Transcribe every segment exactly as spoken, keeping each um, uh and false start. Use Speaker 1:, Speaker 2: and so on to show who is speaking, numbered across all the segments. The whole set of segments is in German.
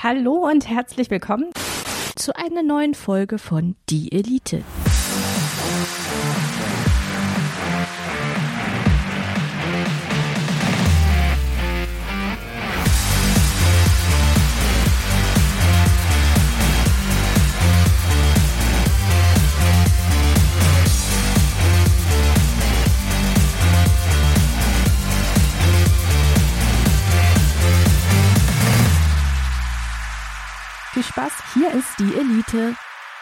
Speaker 1: Hallo und herzlich willkommen zu einer neuen Folge von Die Elite. Viel Spaß, hier ist die Elite.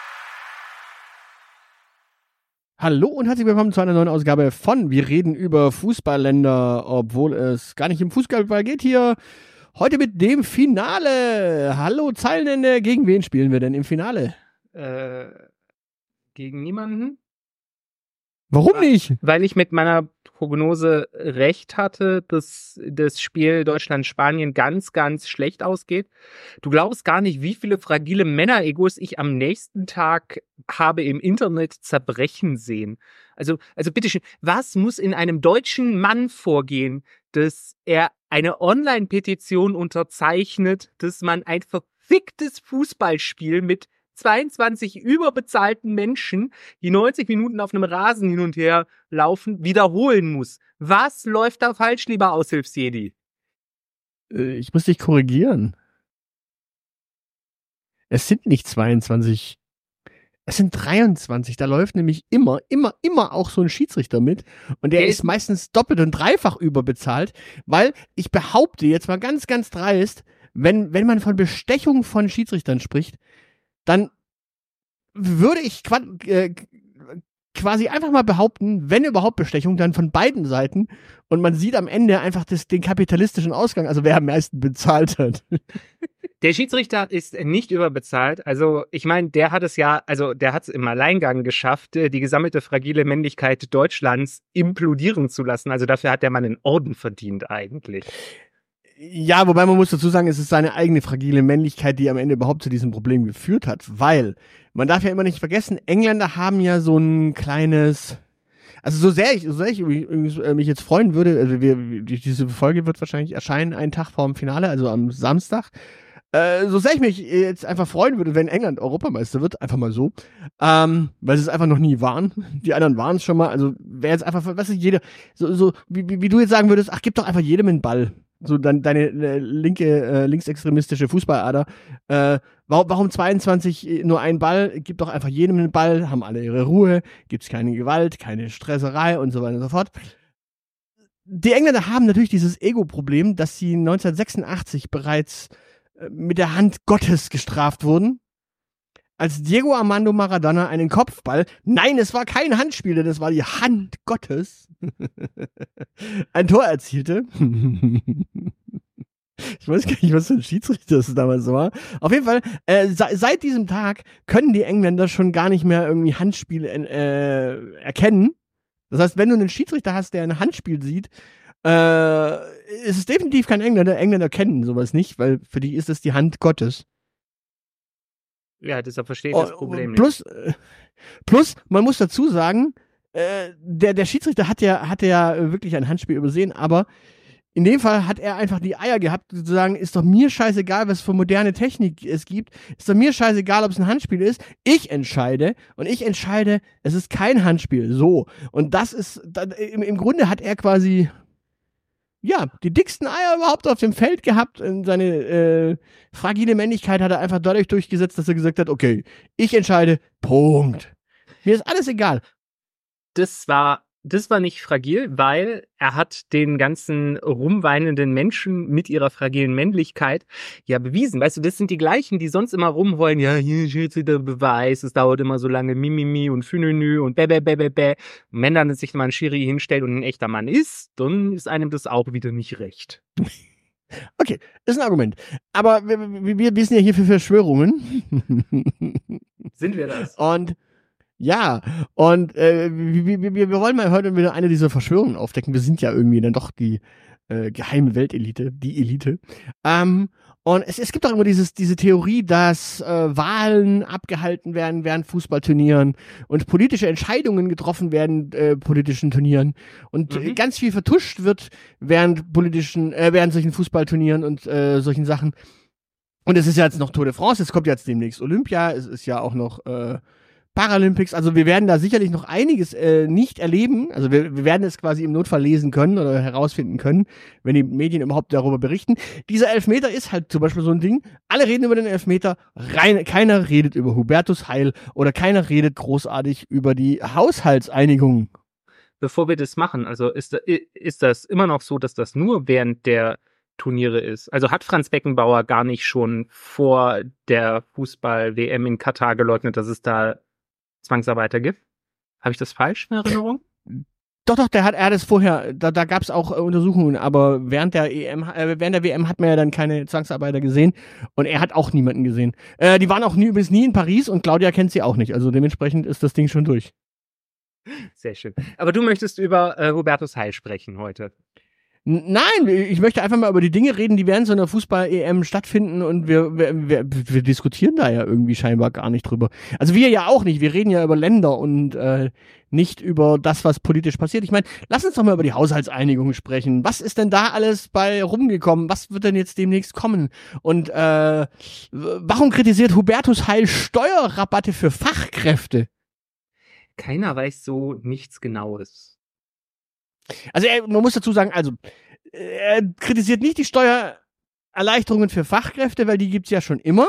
Speaker 2: Hallo und herzlich willkommen zu einer neuen Ausgabe von Wir reden über Fußballländer, obwohl es gar nicht im Fußball geht hier. Heute mit dem Finale. Hallo Zeilenende, gegen wen spielen wir denn im Finale?
Speaker 3: Äh, gegen niemanden.
Speaker 2: Warum
Speaker 3: weil,
Speaker 2: nicht?
Speaker 3: Weil ich mit meiner Prognose recht hatte, dass das Spiel Deutschland-Spanien ganz, ganz schlecht ausgeht. Du glaubst gar nicht, wie viele fragile Männer-Egos ich am nächsten Tag habe im Internet zerbrechen sehen. Also, also bitteschön, was muss in einem deutschen Mann vorgehen, dass er eine Online-Petition unterzeichnet, dass man ein verficktes Fußballspiel mit zweiundzwanzig überbezahlten Menschen, die neunzig Minuten auf einem Rasen hin und her laufen, wiederholen muss? Was läuft da falsch, lieber Aushilfsjedi?
Speaker 2: Äh, ich muss dich korrigieren. Es sind nicht zweiundzwanzig, es sind dreiundzwanzig. Da läuft nämlich immer, immer, immer auch so ein Schiedsrichter mit. Und der, der ist, ist meistens doppelt und dreifach überbezahlt, weil ich behaupte jetzt mal ganz, ganz dreist, wenn, wenn man von Bestechung von Schiedsrichtern spricht, dann würde ich quasi einfach mal behaupten, wenn überhaupt Bestechung, dann von beiden Seiten. Und man sieht am Ende einfach das, den kapitalistischen Ausgang, also wer am meisten bezahlt hat.
Speaker 3: Der Schiedsrichter ist nicht überbezahlt. Also ich meine, der hat es ja, also der hat es im Alleingang geschafft, die gesammelte fragile Männlichkeit Deutschlands implodieren zu lassen. Also dafür hat der Mann einen Orden verdient eigentlich.
Speaker 2: Ja, wobei man muss dazu sagen, es ist seine eigene fragile Männlichkeit, die am Ende überhaupt zu diesem Problem geführt hat, weil man darf ja immer nicht vergessen, Engländer haben ja so ein kleines, also so sehr ich, so sehr ich mich jetzt freuen würde, also wir, diese Folge wird wahrscheinlich erscheinen einen Tag vor dem Finale, also am Samstag, äh, so sehr ich mich jetzt einfach freuen würde, wenn England Europameister wird, einfach mal so, ähm, weil sie es einfach noch nie waren, die anderen waren es schon mal, also wäre jetzt einfach, was ist jeder, so, so wie, wie, wie du jetzt sagen würdest, ach, gib doch einfach jedem einen Ball. So dann deine äh, linke, äh, linksextremistische Fußballader. Äh, warum, warum zweiundzwanzig nur ein Ball? Gibt doch einfach jedem einen Ball, haben alle ihre Ruhe, gibt's keine Gewalt, keine Stresserei und so weiter und so fort. Die Engländer haben natürlich dieses Ego-Problem, dass sie neunzehnhundertsechsundachtzig bereits äh, mit der Hand Gottes gestraft wurden. Als Diego Armando Maradona einen Kopfball, nein, es war kein Handspiel, das war die Hand Gottes, ein Tor erzielte. Ich weiß gar nicht, was für ein Schiedsrichter das damals war. Auf jeden Fall, äh, se- seit diesem Tag können die Engländer schon gar nicht mehr irgendwie Handspiele äh, erkennen. Das heißt, wenn du einen Schiedsrichter hast, der ein Handspiel sieht, äh, ist es definitiv kein Engländer. Engländer kennen sowas nicht, weil für die ist es die Hand Gottes.
Speaker 3: Ja, deshalb verstehe ich das Problem
Speaker 2: plus,
Speaker 3: nicht.
Speaker 2: Plus, man muss dazu sagen, äh, der, der Schiedsrichter hat ja, hat ja wirklich ein Handspiel übersehen, aber in dem Fall hat er einfach die Eier gehabt, zu sagen, ist doch mir scheißegal, was für moderne Technik es gibt, ist doch mir scheißegal, ob es ein Handspiel ist, ich entscheide und ich entscheide, es ist kein Handspiel, so. Und das ist, im, im Grunde hat er quasi, ja, die dicksten Eier überhaupt auf dem Feld gehabt. Und seine äh, fragile Männlichkeit hat er einfach dadurch durchgesetzt, dass er gesagt hat, okay, ich entscheide, Punkt. Mir ist alles egal.
Speaker 3: Das war, das war nicht fragil, weil er hat den ganzen rumweinenden Menschen mit ihrer fragilen Männlichkeit ja bewiesen. Weißt du, das sind die gleichen, die sonst immer rumheulen, ja, hier steht der Beweis, es dauert immer so lange, mimimi und fünönü und bä, bä, bä, bä, bä. Und wenn dann sich mal ein Schiri hinstellt und ein echter Mann ist, dann ist einem das auch wieder nicht recht.
Speaker 2: Okay, ist ein Argument. Aber wir, wir, wir sind ja hier für Verschwörungen.
Speaker 3: Sind wir das?
Speaker 2: Und ja, und äh, wir, wir, wir wollen mal heute wieder eine dieser Verschwörungen aufdecken. Wir sind ja irgendwie dann doch die äh, geheime Weltelite, die Elite. Ähm, und es, es gibt auch immer dieses, diese Theorie, dass äh, Wahlen abgehalten werden während Fußballturnieren und politische Entscheidungen getroffen werden äh, politischen Turnieren und mhm. äh, ganz viel vertuscht wird während politischen, äh, während solchen Fußballturnieren und äh, solchen Sachen. Und es ist ja jetzt noch Tour de France, es kommt jetzt demnächst Olympia, es ist ja auch noch äh, Paralympics, also wir werden da sicherlich noch einiges äh, nicht erleben, also wir, wir werden es quasi im Notfall lesen können oder herausfinden können, wenn die Medien überhaupt darüber berichten. Dieser Elfmeter ist halt zum Beispiel so ein Ding, alle reden über den Elfmeter, rein, keiner redet über Hubertus Heil oder keiner redet großartig über die Haushaltseinigung.
Speaker 3: Bevor wir das machen, also ist, ist das immer noch so, dass das nur während der Turniere ist? Also hat Franz Beckenbauer gar nicht schon vor der Fußball-W M in Katar geleugnet, dass es da Zwangsarbeiter gibt? Habe ich das falsch in Erinnerung?
Speaker 2: Doch, doch, der hat, er hat es vorher, da, da gab es auch äh, Untersuchungen, aber während der E M, äh, während der W M hat man ja dann keine Zwangsarbeiter gesehen und er hat auch niemanden gesehen. Äh, die waren auch nie, bis nie in Paris und Claudia kennt sie auch nicht, also dementsprechend ist das Ding schon durch.
Speaker 3: Sehr schön. Aber du möchtest über äh, Hubertus Heil sprechen heute.
Speaker 2: Nein, ich möchte einfach mal über die Dinge reden, die während so einer Fußball-E M stattfinden und wir, wir, wir, wir diskutieren da ja irgendwie scheinbar gar nicht drüber. Also wir ja auch nicht, wir reden ja über Länder und äh, nicht über das, was politisch passiert. Ich meine, lass uns doch mal über die Haushaltseinigung sprechen. Was ist denn da alles bei rumgekommen? Was wird denn jetzt demnächst kommen? Und äh, warum kritisiert Hubertus Heil Steuerrabatte für Fachkräfte?
Speaker 3: Keiner weiß so nichts Genaues.
Speaker 2: Also er, man muss dazu sagen, also er kritisiert nicht die Steuererleichterungen für Fachkräfte, weil die gibt's ja schon immer,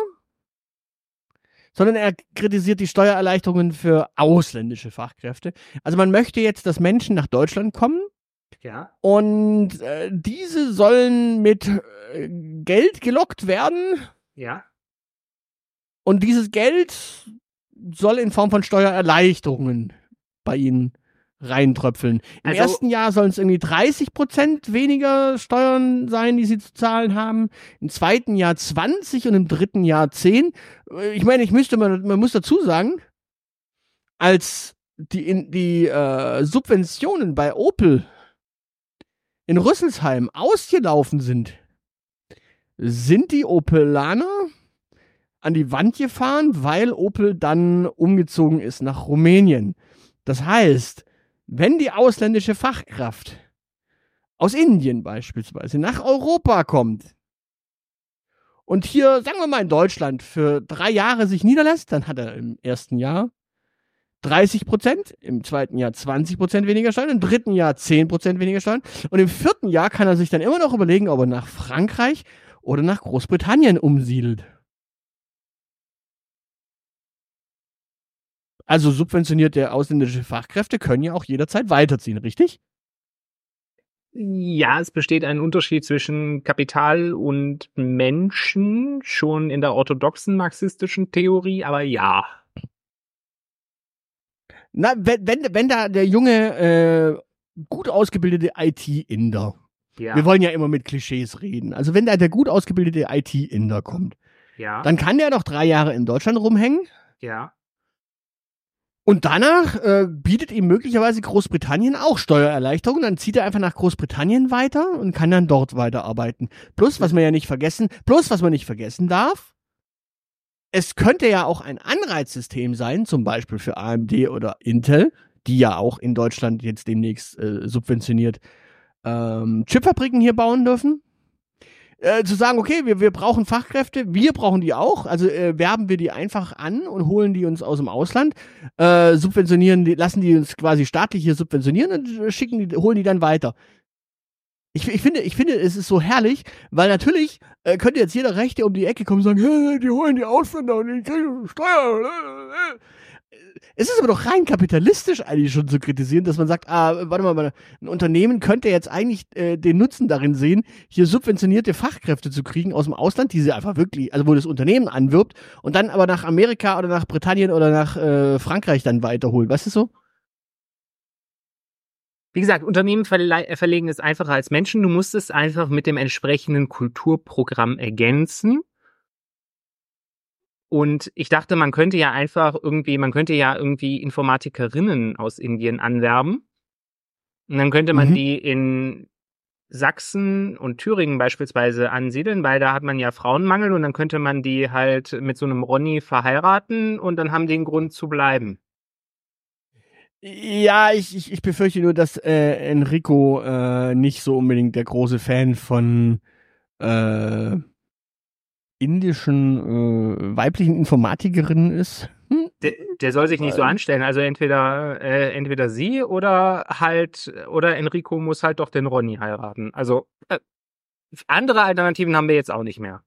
Speaker 2: sondern er kritisiert die Steuererleichterungen für ausländische Fachkräfte. Also man möchte jetzt, dass Menschen nach Deutschland kommen,
Speaker 3: ja,
Speaker 2: und äh, diese sollen mit äh, Geld gelockt werden,
Speaker 3: ja,
Speaker 2: und dieses Geld soll in Form von Steuererleichterungen bei ihnen reintröpfeln. Im
Speaker 3: also,
Speaker 2: ersten Jahr sollen es irgendwie dreißig Prozent weniger Steuern sein, die sie zu zahlen haben. Im zweiten Jahr zwanzig und im dritten Jahr zehn. Ich meine, ich müsste man, man muss dazu sagen, als die, in, die äh, Subventionen bei Opel in Rüsselsheim ausgelaufen sind, sind die Opelaner an die Wand gefahren, weil Opel dann umgezogen ist nach Rumänien. Das heißt, wenn die ausländische Fachkraft aus Indien beispielsweise nach Europa kommt und hier, sagen wir mal in Deutschland, für drei Jahre sich niederlässt, dann hat er im ersten Jahr dreißig Prozent, im zweiten Jahr zwanzig Prozent weniger Steuern, im dritten Jahr zehn Prozent weniger Steuern und im vierten Jahr kann er sich dann immer noch überlegen, ob er nach Frankreich oder nach Großbritannien umsiedelt. Also subventionierte ausländische Fachkräfte können ja auch jederzeit weiterziehen, richtig?
Speaker 3: Ja, es besteht ein Unterschied zwischen Kapital und Menschen, schon in der orthodoxen marxistischen Theorie, aber ja.
Speaker 2: Na, wenn, wenn, wenn da der junge, äh, gut ausgebildete I T-Inder,
Speaker 3: ja.
Speaker 2: Wir wollen ja immer mit Klischees reden, also wenn da der gut ausgebildete I T-Inder kommt,
Speaker 3: ja.
Speaker 2: Dann kann der noch drei Jahre in Deutschland rumhängen.
Speaker 3: Ja.
Speaker 2: Und danach äh, bietet ihm möglicherweise Großbritannien auch Steuererleichterungen. Dann zieht er einfach nach Großbritannien weiter und kann dann dort weiterarbeiten. Plus, was man ja nicht vergessen, plus, was man nicht vergessen darf, es könnte ja auch ein Anreizsystem sein, zum Beispiel für A M D oder Intel, die ja auch in Deutschland jetzt demnächst äh, subventioniert ähm, Chipfabriken hier bauen dürfen. Äh, zu sagen, okay, wir, wir brauchen Fachkräfte, wir brauchen die auch, also äh, werben wir die einfach an und holen die uns aus dem Ausland, äh, subventionieren die, lassen die uns quasi staatlich hier subventionieren und schicken die, holen die dann weiter. Ich, ich finde, ich finde, es ist so herrlich, weil natürlich äh, könnte jetzt jeder Rechte um die Ecke kommen und sagen, hey, die holen die Ausländer und die kriegen Steuer. Es ist aber doch rein kapitalistisch eigentlich schon zu kritisieren, dass man sagt, ah, warte mal, ein Unternehmen könnte jetzt eigentlich äh, den Nutzen darin sehen, hier subventionierte Fachkräfte zu kriegen aus dem Ausland, die sie einfach wirklich, also wo das Unternehmen anwirbt und dann aber nach Amerika oder nach Britannien oder nach äh, Frankreich dann weiterholen. Weißt du so?
Speaker 3: Wie gesagt, Unternehmen verle- verlegen es einfacher als Menschen. Du musst es einfach mit dem entsprechenden Kulturprogramm ergänzen. Und ich dachte, man könnte ja einfach irgendwie, man könnte ja irgendwie Informatikerinnen aus Indien anwerben. Und dann könnte man mhm. die in Sachsen und Thüringen beispielsweise ansiedeln, weil da hat man ja Frauenmangel und dann könnte man die halt mit so einem Ronny verheiraten und dann haben die einen Grund zu bleiben.
Speaker 2: Ja, ich, ich, ich befürchte nur, dass äh, Enrico äh, nicht so unbedingt der große Fan von äh, indischen äh, weiblichen Informatikerinnen ist. Hm?
Speaker 3: Der, der soll sich nicht so anstellen. Also entweder äh, entweder sie oder halt oder Enrico muss halt doch den Ronny heiraten. Also äh, andere Alternativen haben wir jetzt auch nicht mehr.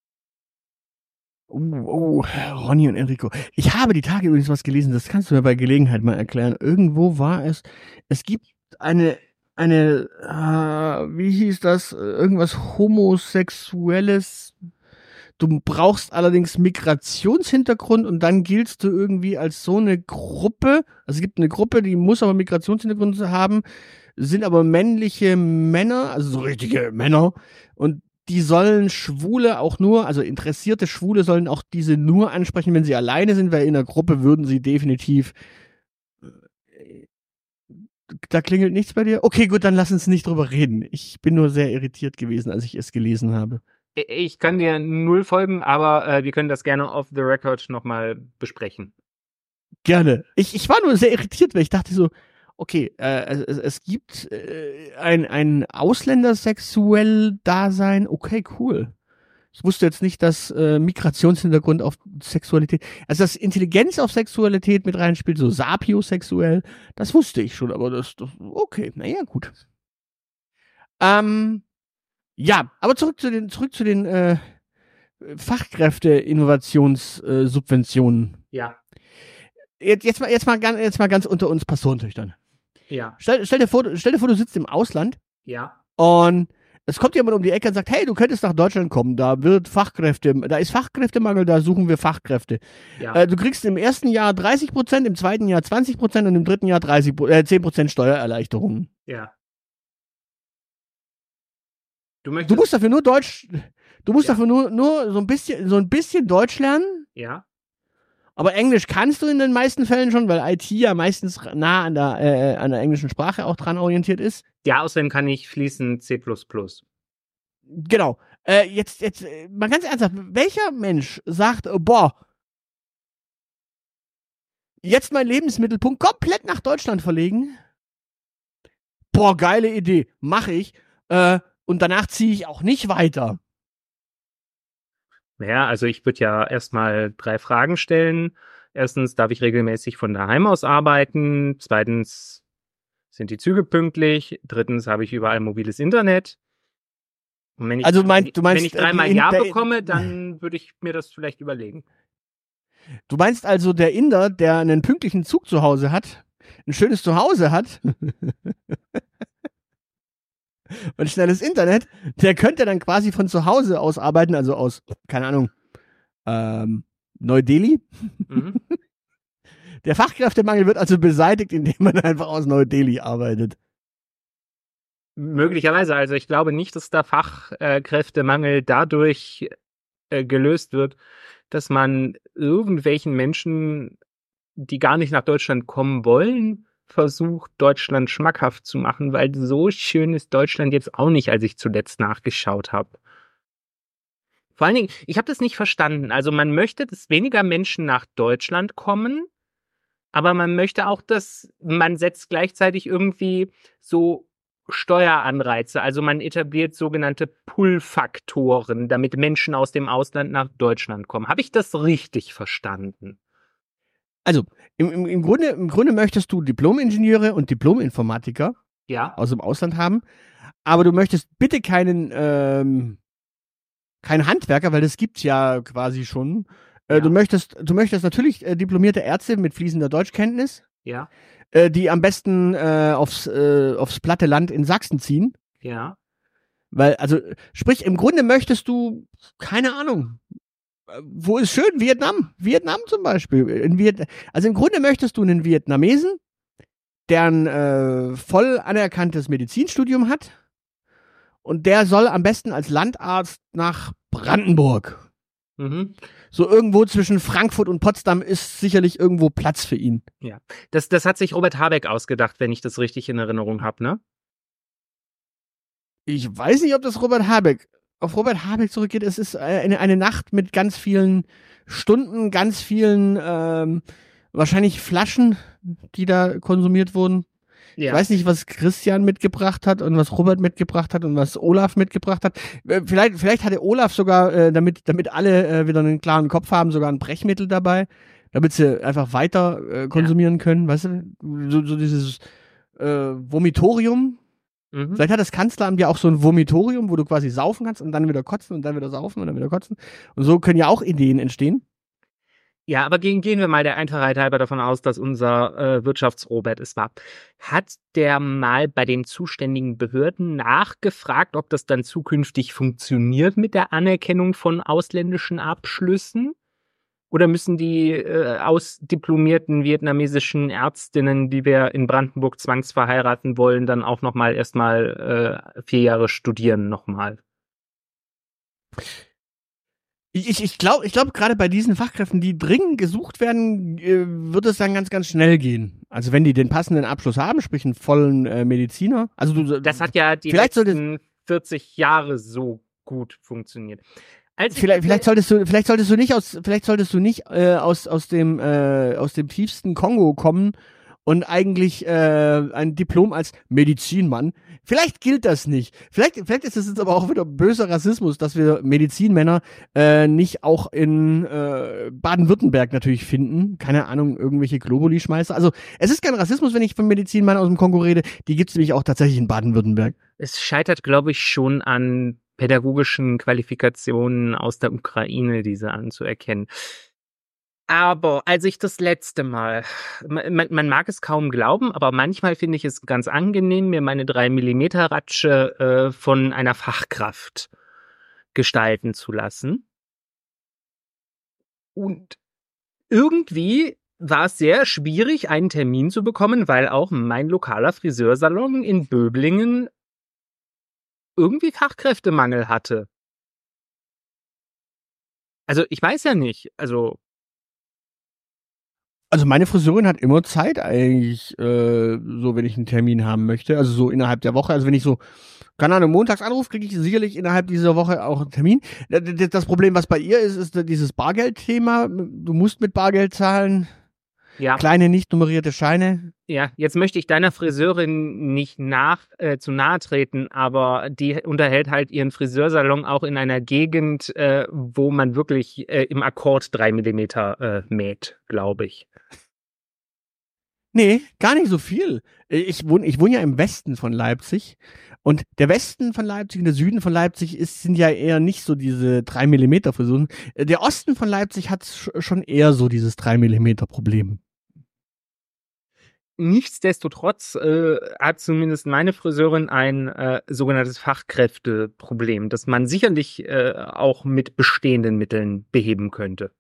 Speaker 2: Oh, oh, Ronny und Enrico. Ich habe die Tage übrigens was gelesen, das kannst du mir bei Gelegenheit mal erklären. Irgendwo war es, es gibt eine, eine, äh, wie hieß das, irgendwas Homosexuelles. Du brauchst allerdings Migrationshintergrund und dann giltst du irgendwie als so eine Gruppe. Also es gibt eine Gruppe, die muss aber Migrationshintergrund haben, sind aber männliche Männer, also so richtige Männer. Und die sollen Schwule auch nur, also interessierte Schwule sollen auch diese nur ansprechen, wenn sie alleine sind, weil in der Gruppe würden sie definitiv. Da klingelt nichts bei dir? Okay, gut, dann lass uns nicht drüber reden. Ich bin nur sehr irritiert gewesen, als ich es gelesen habe.
Speaker 3: Ich kann dir null folgen, aber äh, wir können das gerne off the record nochmal besprechen.
Speaker 2: Gerne. Ich, ich war nur sehr irritiert, weil ich dachte so, okay, äh, es, es gibt äh, ein, ein Ausländersexuell Dasein. Okay, cool. Ich wusste jetzt nicht, dass äh, Migrationshintergrund auf Sexualität, also dass Intelligenz auf Sexualität mit reinspielt, so sapiosexuell, das wusste ich schon, aber das, das okay, naja, gut. Ähm, ja, aber zurück zu den, zurück zu den äh, Fachkräfte-Innovationssubventionen.
Speaker 3: Ja.
Speaker 2: Jetzt, jetzt, mal, jetzt, mal, jetzt mal ganz unter uns Pastorentüchtern.
Speaker 3: Ja.
Speaker 2: Stell, stell, dir vor, stell dir vor, du sitzt im Ausland.
Speaker 3: Ja.
Speaker 2: Und es kommt jemand um die Ecke und sagt, hey, du könntest nach Deutschland kommen, da wird Fachkräfte, da ist Fachkräftemangel, da suchen wir Fachkräfte.
Speaker 3: Ja.
Speaker 2: Äh, du kriegst im ersten Jahr dreißig Prozent, im zweiten Jahr zwanzig Prozent und im dritten Jahr dreißig, äh, zehn Prozent Steuererleichterung.
Speaker 3: Ja. Du, möchtest,
Speaker 2: Du musst dafür nur Deutsch, du musst
Speaker 3: Ja.
Speaker 2: dafür nur, nur so ein bisschen, so ein bisschen Deutsch lernen.
Speaker 3: Ja.
Speaker 2: Aber Englisch kannst du in den meisten Fällen schon, weil I T ja meistens nah an der, äh, an der englischen Sprache auch dran orientiert ist.
Speaker 3: Ja, außerdem kann ich fließend C plus plus.
Speaker 2: Genau. Äh, jetzt, jetzt, äh, mal ganz ernsthaft, welcher Mensch sagt, äh, boah, jetzt mein Lebensmittelpunkt komplett nach Deutschland verlegen? Boah, geile Idee, mache ich. Äh, und danach ziehe ich auch nicht weiter.
Speaker 3: Ja, also ich würde ja erstmal drei Fragen stellen. Erstens, darf ich regelmäßig von daheim aus arbeiten? Zweitens, sind die Züge pünktlich? Drittens, habe ich überall mobiles Internet? Und wenn ich,
Speaker 2: Also mein, du meinst,
Speaker 3: wenn ich dreimal
Speaker 2: äh, die-
Speaker 3: Ja
Speaker 2: der-
Speaker 3: bekomme, dann würde ich mir das vielleicht überlegen.
Speaker 2: Du meinst also, der Inder, der einen pünktlichen Zug zu Hause hat, ein schönes Zuhause hat und schnelles Internet, der könnte dann quasi von zu Hause aus arbeiten, also aus, keine Ahnung, ähm, Neu-Delhi.
Speaker 3: Mhm.
Speaker 2: Der Fachkräftemangel wird also beseitigt, indem man einfach aus Neu-Delhi arbeitet.
Speaker 3: Möglicherweise, also ich glaube nicht, dass der Fachkräftemangel dadurch äh, gelöst wird, dass man irgendwelchen Menschen, die gar nicht nach Deutschland kommen wollen, versucht, Deutschland schmackhaft zu machen, weil so schön ist Deutschland jetzt auch nicht, als ich zuletzt nachgeschaut habe. Vor allen Dingen, ich habe das nicht verstanden. Also man möchte, dass weniger Menschen nach Deutschland kommen, aber man möchte auch, dass man setzt gleichzeitig irgendwie so Steueranreize. Also man etabliert sogenannte Pull-Faktoren, damit Menschen aus dem Ausland nach Deutschland kommen. Habe ich das richtig verstanden?
Speaker 2: Also, im, im, im, Grunde, im Grunde möchtest du Diplom-Ingenieure und Diplom-Informatiker
Speaker 3: Ja.
Speaker 2: aus dem Ausland haben, aber du möchtest bitte keinen, ähm, keinen Handwerker, weil das gibt's ja quasi schon. Äh,
Speaker 3: Ja.
Speaker 2: Du möchtest, du möchtest natürlich äh, diplomierte Ärzte mit fließender Deutschkenntnis,
Speaker 3: Ja.
Speaker 2: äh, die am besten äh, aufs, äh, aufs platte Land in Sachsen ziehen.
Speaker 3: Ja.
Speaker 2: Weil, also, sprich, im Grunde möchtest du, keine Ahnung, äh, wo ist schön? Vietnam. Vietnam zum Beispiel. In Viet also im Grunde möchtest du einen Vietnamesen, der ein äh, voll anerkanntes Medizinstudium hat und der soll am besten als Landarzt nach Brandenburg.
Speaker 3: Mhm.
Speaker 2: So irgendwo zwischen Frankfurt und Potsdam ist sicherlich irgendwo Platz für ihn.
Speaker 3: Das, das hat sich Robert Habeck ausgedacht, wenn ich das richtig in Erinnerung habe, ne?
Speaker 2: Ich weiß nicht, ob das Robert Habeck auf Robert Habeck zurückgeht. Es ist eine, eine Nacht mit ganz vielen Stunden, ganz vielen ähm, wahrscheinlich Flaschen, die da konsumiert wurden. Ich
Speaker 3: Ja.
Speaker 2: weiß nicht, was Christian mitgebracht hat und was Robert mitgebracht hat und was Olaf mitgebracht hat. Äh, Vielleicht, vielleicht hatte Olaf sogar, äh, damit, damit alle äh, wieder einen klaren Kopf haben, sogar ein Brechmittel dabei, damit sie einfach weiter äh, konsumieren können. Weißt du, so, so dieses äh, Vomitorium.
Speaker 3: Mhm.
Speaker 2: Vielleicht hat das Kanzleramt ja auch so ein Vomitorium, wo du quasi saufen kannst und dann wieder kotzen und dann wieder saufen und dann wieder kotzen. Und so können ja auch Ideen entstehen.
Speaker 3: Ja, aber gehen, gehen wir mal der Einfachheit halber davon aus, dass unser äh, Wirtschaftsrobert es war. Hat der mal bei den zuständigen Behörden nachgefragt, ob das dann zukünftig funktioniert mit der Anerkennung von ausländischen Abschlüssen? Oder müssen die äh, ausdiplomierten vietnamesischen Ärztinnen, die wir in Brandenburg zwangsverheiraten wollen, dann auch nochmal erstmal äh, vier Jahre studieren nochmal?
Speaker 2: Ich, ich, ich glaube, ich glaub, gerade bei diesen Fachkräften, die dringend gesucht werden, äh, wird es dann ganz, ganz schnell gehen. Also wenn die den passenden Abschluss haben, sprich einen vollen äh, Mediziner. Also du,
Speaker 3: Das hat ja die
Speaker 2: vielleicht sollte-
Speaker 3: letzten vierzig Jahre so gut funktioniert. Als ich-
Speaker 2: Vielleicht, vielleicht solltest du, vielleicht solltest du nicht aus, vielleicht solltest du nicht äh, aus aus dem äh, aus dem tiefsten Kongo kommen und eigentlich äh, ein Diplom als Medizinmann. Vielleicht gilt das nicht. Vielleicht, vielleicht ist es jetzt aber auch wieder böser Rassismus, dass wir Medizinmänner äh, nicht auch in äh, Baden-Württemberg natürlich finden. Keine Ahnung, irgendwelche Globuli-Schmeißer. Also es ist kein Rassismus, wenn ich von Medizinmann aus dem Kongo rede. Die gibt es nämlich auch tatsächlich in Baden-Württemberg.
Speaker 3: Es scheitert, glaube ich, schon an pädagogischen Qualifikationen aus der Ukraine, diese anzuerkennen. Aber als ich das letzte Mal, man, man mag es kaum glauben, aber manchmal finde ich es ganz angenehm, mir meine drei Millimeter Ratsche äh, von einer Fachkraft gestalten zu lassen. Und irgendwie war es sehr schwierig, einen Termin zu bekommen, weil auch mein lokaler Friseursalon in Böblingen irgendwie Fachkräftemangel hatte. Also ich weiß ja nicht, also
Speaker 2: Also meine Friseurin hat immer Zeit eigentlich, äh, so wenn ich einen Termin haben möchte, also so innerhalb der Woche. Also wenn ich so, keine Ahnung, montags anrufe, kriege ich sicherlich innerhalb dieser Woche auch einen Termin. Das Problem, was bei ihr ist, ist dieses Bargeldthema. Du musst mit Bargeld zahlen.
Speaker 3: ja.
Speaker 2: Kleine, nicht nummerierte Scheine.
Speaker 3: Ja, jetzt möchte ich deiner Friseurin nicht nach äh, zu nahe treten, aber die unterhält halt ihren Friseursalon auch in einer Gegend, äh, wo man wirklich äh, im Akkord drei Millimeter äh, mäht, glaube ich.
Speaker 2: Nee, gar nicht so viel. Ich wohne, ich wohne ja im Westen von Leipzig. Und der Westen von Leipzig und der Süden von Leipzig ist, sind ja eher nicht so diese drei Millimeter Frisuren. Der Osten von Leipzig hat schon eher so dieses drei Millimeter Problem.
Speaker 3: Nichtsdestotrotz äh, hat zumindest meine Friseurin ein äh, sogenanntes Fachkräfteproblem, das man sicherlich äh, auch mit bestehenden Mitteln beheben könnte.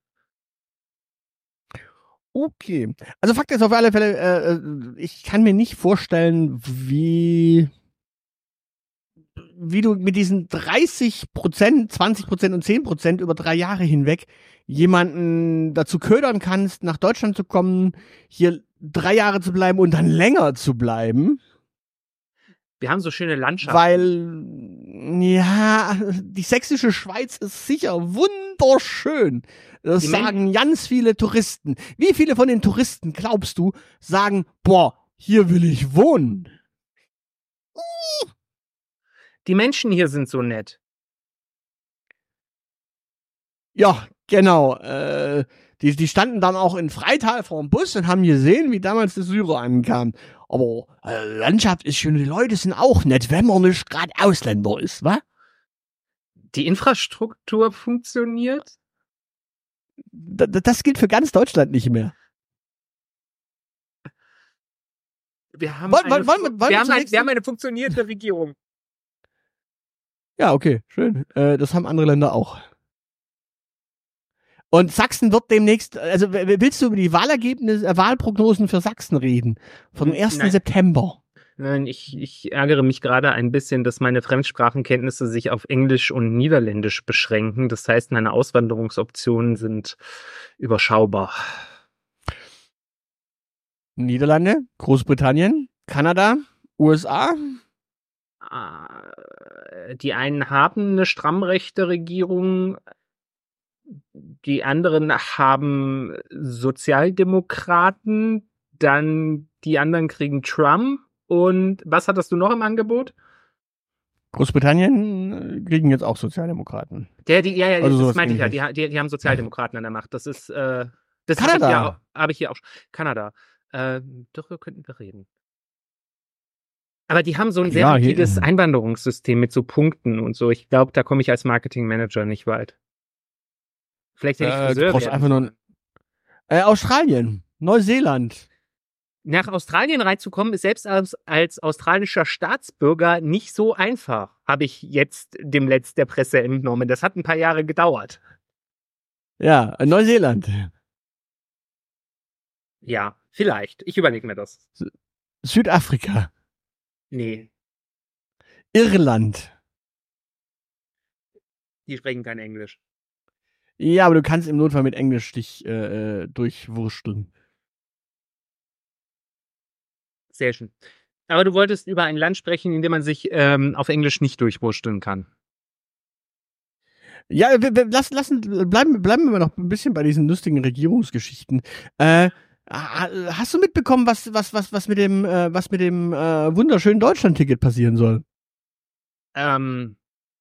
Speaker 2: Okay. Also Fakt ist auf alle Fälle, äh, ich kann mir nicht vorstellen, wie wie du mit diesen dreißig Prozent, zwanzig Prozent und zehn Prozent über drei Jahre hinweg jemanden dazu ködern kannst, nach Deutschland zu kommen, hier drei Jahre zu bleiben und dann länger zu bleiben.
Speaker 3: Wir haben so schöne Landschaften.
Speaker 2: Weil, ja, die sächsische Schweiz ist sicher wunderschön. Das
Speaker 3: Die
Speaker 2: sagen ganz viele Touristen. Wie viele von den Touristen, glaubst du, sagen, boah, hier will ich wohnen?
Speaker 3: Die Menschen hier sind so nett.
Speaker 2: Ja, genau. Äh, die, die standen dann auch in Freital vor dem Bus und haben gesehen, wie damals der Syrer ankam. Aber äh, Landschaft ist schön, die Leute sind auch nett, wenn man nicht gerade Ausländer ist, wa?
Speaker 3: Die Infrastruktur funktioniert.
Speaker 2: D das gilt für ganz Deutschland nicht mehr.
Speaker 3: Wir haben,
Speaker 2: Wollen-
Speaker 3: eine,
Speaker 2: wollen- wollen wir
Speaker 3: wir, haben ein,
Speaker 2: zunächst-
Speaker 3: wir haben eine funktionierende Regierung.
Speaker 2: Ja, okay, schön. Äh, das haben andere Länder auch. Und Sachsen wird demnächst, also w- willst du über die Wahlergebnisse, äh, Wahlprognosen für Sachsen reden? Vom ersten
Speaker 3: Nein.
Speaker 2: September.
Speaker 3: Nein, ich, ich ärgere mich gerade ein bisschen, dass meine Fremdsprachenkenntnisse sich auf Englisch und Niederländisch beschränken. Das heißt, meine Auswanderungsoptionen sind überschaubar.
Speaker 2: Niederlande, Großbritannien, Kanada, U S A.
Speaker 3: Äh, Die einen haben eine stramm rechte Regierung, die anderen haben Sozialdemokraten, dann die anderen kriegen Trump Und was hattest du noch im Angebot?
Speaker 2: Großbritannien kriegen jetzt auch Sozialdemokraten.
Speaker 3: Der, die, ja, ja,
Speaker 2: Also
Speaker 3: das
Speaker 2: sowas
Speaker 3: meinte ich ja.
Speaker 2: Ähnliches.
Speaker 3: Die, die, die haben Sozialdemokraten an der Macht. Das ist, äh, das habe ich,
Speaker 2: Kanada.
Speaker 3: ja, auch- hab ich hier auch. Kanada. Äh, darüber könnten wir reden. Aber die haben so ein sehr
Speaker 2: Ja, hier-
Speaker 3: rigides Einwanderungssystem mit so Punkten und so. Ich glaube, da komme ich als Marketingmanager nicht weit. Vielleicht hätte ich
Speaker 2: Äh, du
Speaker 3: Friseur
Speaker 2: brauchst
Speaker 3: werden
Speaker 2: einfach nur
Speaker 3: sollen.
Speaker 2: Äh, Australien, Neuseeland.
Speaker 3: Nach Australien reinzukommen, ist selbst als, als australischer Staatsbürger nicht so einfach, habe ich jetzt dem Letzt der Presse entnommen. Das hat ein paar Jahre gedauert.
Speaker 2: Ja, äh, Neuseeland.
Speaker 3: Ja, vielleicht. Ich überlege mir das.
Speaker 2: Südafrika.
Speaker 3: Nee,
Speaker 2: Irland.
Speaker 3: die sprechen kein Englisch.
Speaker 2: Ja, aber du kannst im Notfall mit Englisch dich äh, äh, durchwursteln.
Speaker 3: Sehr schön. Aber du wolltest über ein Land sprechen, in dem man sich ähm, auf Englisch nicht durchwursteln kann.
Speaker 2: Ja, wir, wir lassen, lassen, bleiben, bleiben wir noch ein bisschen bei diesen lustigen Regierungsgeschichten. Äh, hast du mitbekommen, was, was, was, was mit dem, äh, was mit dem äh, wunderschönen Deutschland-Ticket passieren soll?
Speaker 3: Ähm,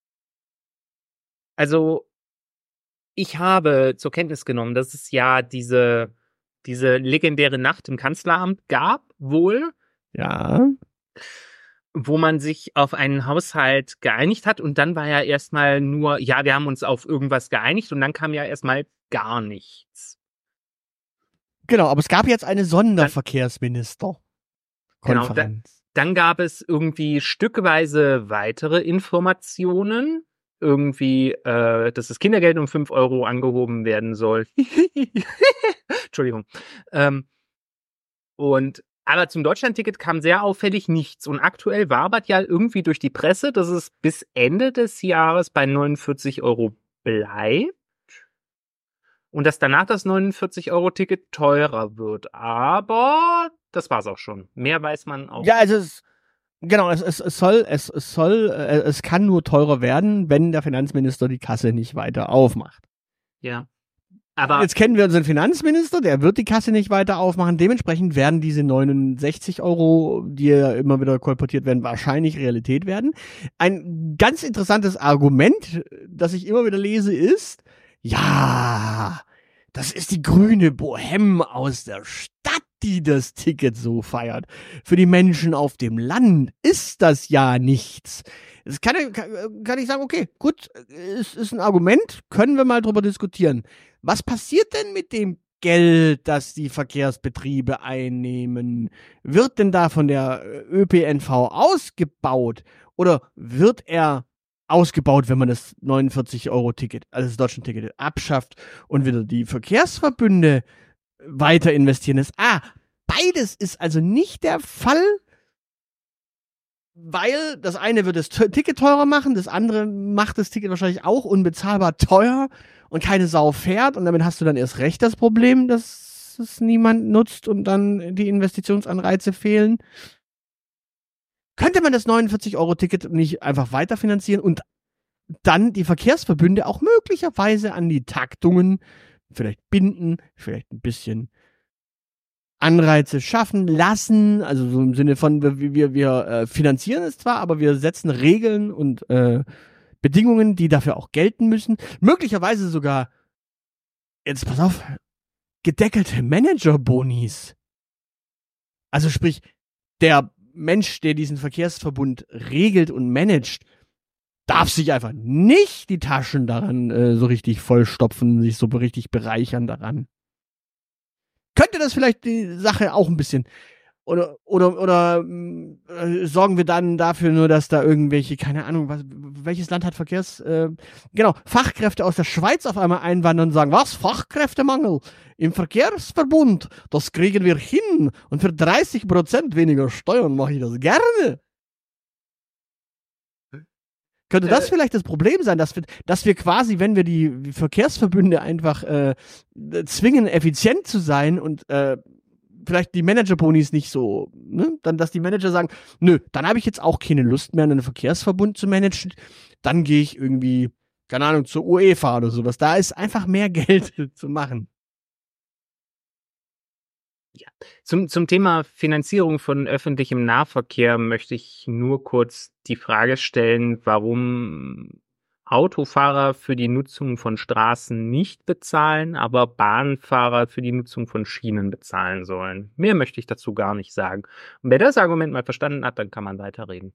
Speaker 3: also, ich habe zur Kenntnis genommen, dass es ja diese, diese legendäre Nacht im Kanzleramt gab, wohl,
Speaker 2: Ja.
Speaker 3: wo man sich auf einen Haushalt geeinigt hat und dann war ja erstmal nur, ja, wir haben uns auf irgendwas geeinigt und dann kam ja erstmal gar nichts.
Speaker 2: Genau, aber es gab jetzt eine Sonderverkehrsminister.
Speaker 3: Genau,
Speaker 2: Konferenz.
Speaker 3: Dann gab es irgendwie stückweise weitere Informationen. Irgendwie, äh, dass das Kindergeld um fünf Euro angehoben werden soll. Entschuldigung. Ähm, und aber zum Deutschlandticket kam sehr auffällig nichts. Und aktuell wabert ja irgendwie durch die Presse, dass es bis Ende des Jahres bei neunundvierzig Euro bleibt. Und dass danach das neunundvierzig-Euro-Ticket teurer wird. Aber das war's auch schon. Mehr weiß man auch.
Speaker 2: Ja, also es, genau, es, es, es soll, es, es soll, äh, es kann nur teurer werden, wenn der Finanzminister die Kasse nicht weiter aufmacht.
Speaker 3: Ja. Aber
Speaker 2: Jetzt kennen wir unseren Finanzminister, der wird die Kasse nicht weiter aufmachen. Dementsprechend werden diese neunundsechzig Euro, die ja immer wieder kolportiert werden, wahrscheinlich Realität werden. Ein ganz interessantes Argument, das ich immer wieder lese, ist, ja, das ist die grüne Bohème aus der Stadt, die das Ticket so feiert. Für die Menschen auf dem Land ist das ja nichts. Das kann, kann, kann ich sagen, okay, gut, ist, ist ein Argument, können wir mal drüber diskutieren. Was passiert denn mit dem Geld, das die Verkehrsbetriebe einnehmen? Wird denn da von der Ö P N V ausgebaut? Oder wird er ausgebaut, wenn man das neunundvierzig-Euro-Ticket, also das Deutschland-Ticket, abschafft und wieder die Verkehrsverbünde weiter investieren ist? Ah, beides ist also nicht der Fall, weil das eine wird das Ticket teurer machen, das andere macht das Ticket wahrscheinlich auch unbezahlbar teuer und keine Sau fährt und damit hast du dann erst recht das Problem, dass es niemand nutzt und dann die Investitionsanreize fehlen. Könnte man das neunundvierzig-Euro-Ticket nicht einfach weiterfinanzieren und dann die Verkehrsverbünde auch möglicherweise an die Taktungen vielleicht binden, vielleicht ein bisschen Anreize schaffen lassen, also so im Sinne von, wir, wir, wir äh, finanzieren es zwar, aber wir setzen Regeln und äh, Bedingungen, die dafür auch gelten müssen. Möglicherweise sogar, jetzt pass auf, gedeckelte Managerbonis. Also sprich, der Mensch, der diesen Verkehrsverbund regelt und managt, darf sich einfach nicht die Taschen daran äh, so richtig vollstopfen, sich so richtig bereichern daran. Könnte das vielleicht die Sache auch ein bisschen oder oder oder äh, sorgen wir dann dafür nur, dass da irgendwelche, keine Ahnung, was, welches Land hat Verkehrs, äh, genau, Fachkräfte aus der Schweiz auf einmal einwandern und sagen, was, Fachkräftemangel im Verkehrsverbund, das kriegen wir hin und für dreißig Prozent weniger Steuern mache ich das gerne. Könnte das äh, vielleicht das Problem sein, dass wir, dass wir quasi, wenn wir die Verkehrsverbünde einfach äh, zwingen, effizient zu sein und äh, vielleicht die Managerbonis nicht so, ne, dann, dass die Manager sagen, nö, dann habe ich jetzt auch keine Lust mehr, einen Verkehrsverbund zu managen, dann gehe ich irgendwie, keine Ahnung, zur UEFA oder sowas. Da ist einfach mehr Geld zu machen.
Speaker 3: Zum, zum Thema Finanzierung von öffentlichem Nahverkehr möchte ich nur kurz die Frage stellen, warum Autofahrer für die Nutzung von Straßen nicht bezahlen, aber Bahnfahrer für die Nutzung von Schienen bezahlen sollen. Mehr möchte ich dazu gar nicht sagen. Und wer das Argument mal verstanden hat, dann kann man weiterreden.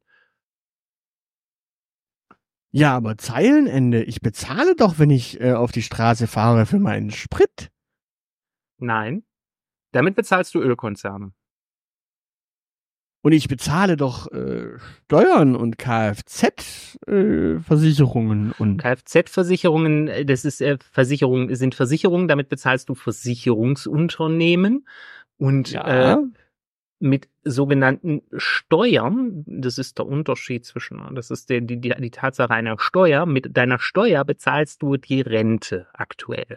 Speaker 2: Ja, aber Zeilenende. Ich bezahle doch, wenn ich äh, auf die Straße fahre, für meinen Sprit.
Speaker 3: Nein. Damit bezahlst du Ölkonzerne.
Speaker 2: Und ich bezahle doch äh, Steuern und Kfz-Versicherungen äh, und
Speaker 3: Kfz-Versicherungen, das ist äh, Versicherungen, sind Versicherungen, damit bezahlst du Versicherungsunternehmen und
Speaker 2: ja.
Speaker 3: äh, mit sogenannten Steuern, das ist der Unterschied zwischen, das ist die, die, die Tatsache einer Steuer, mit deiner Steuer bezahlst du die Rente aktuell.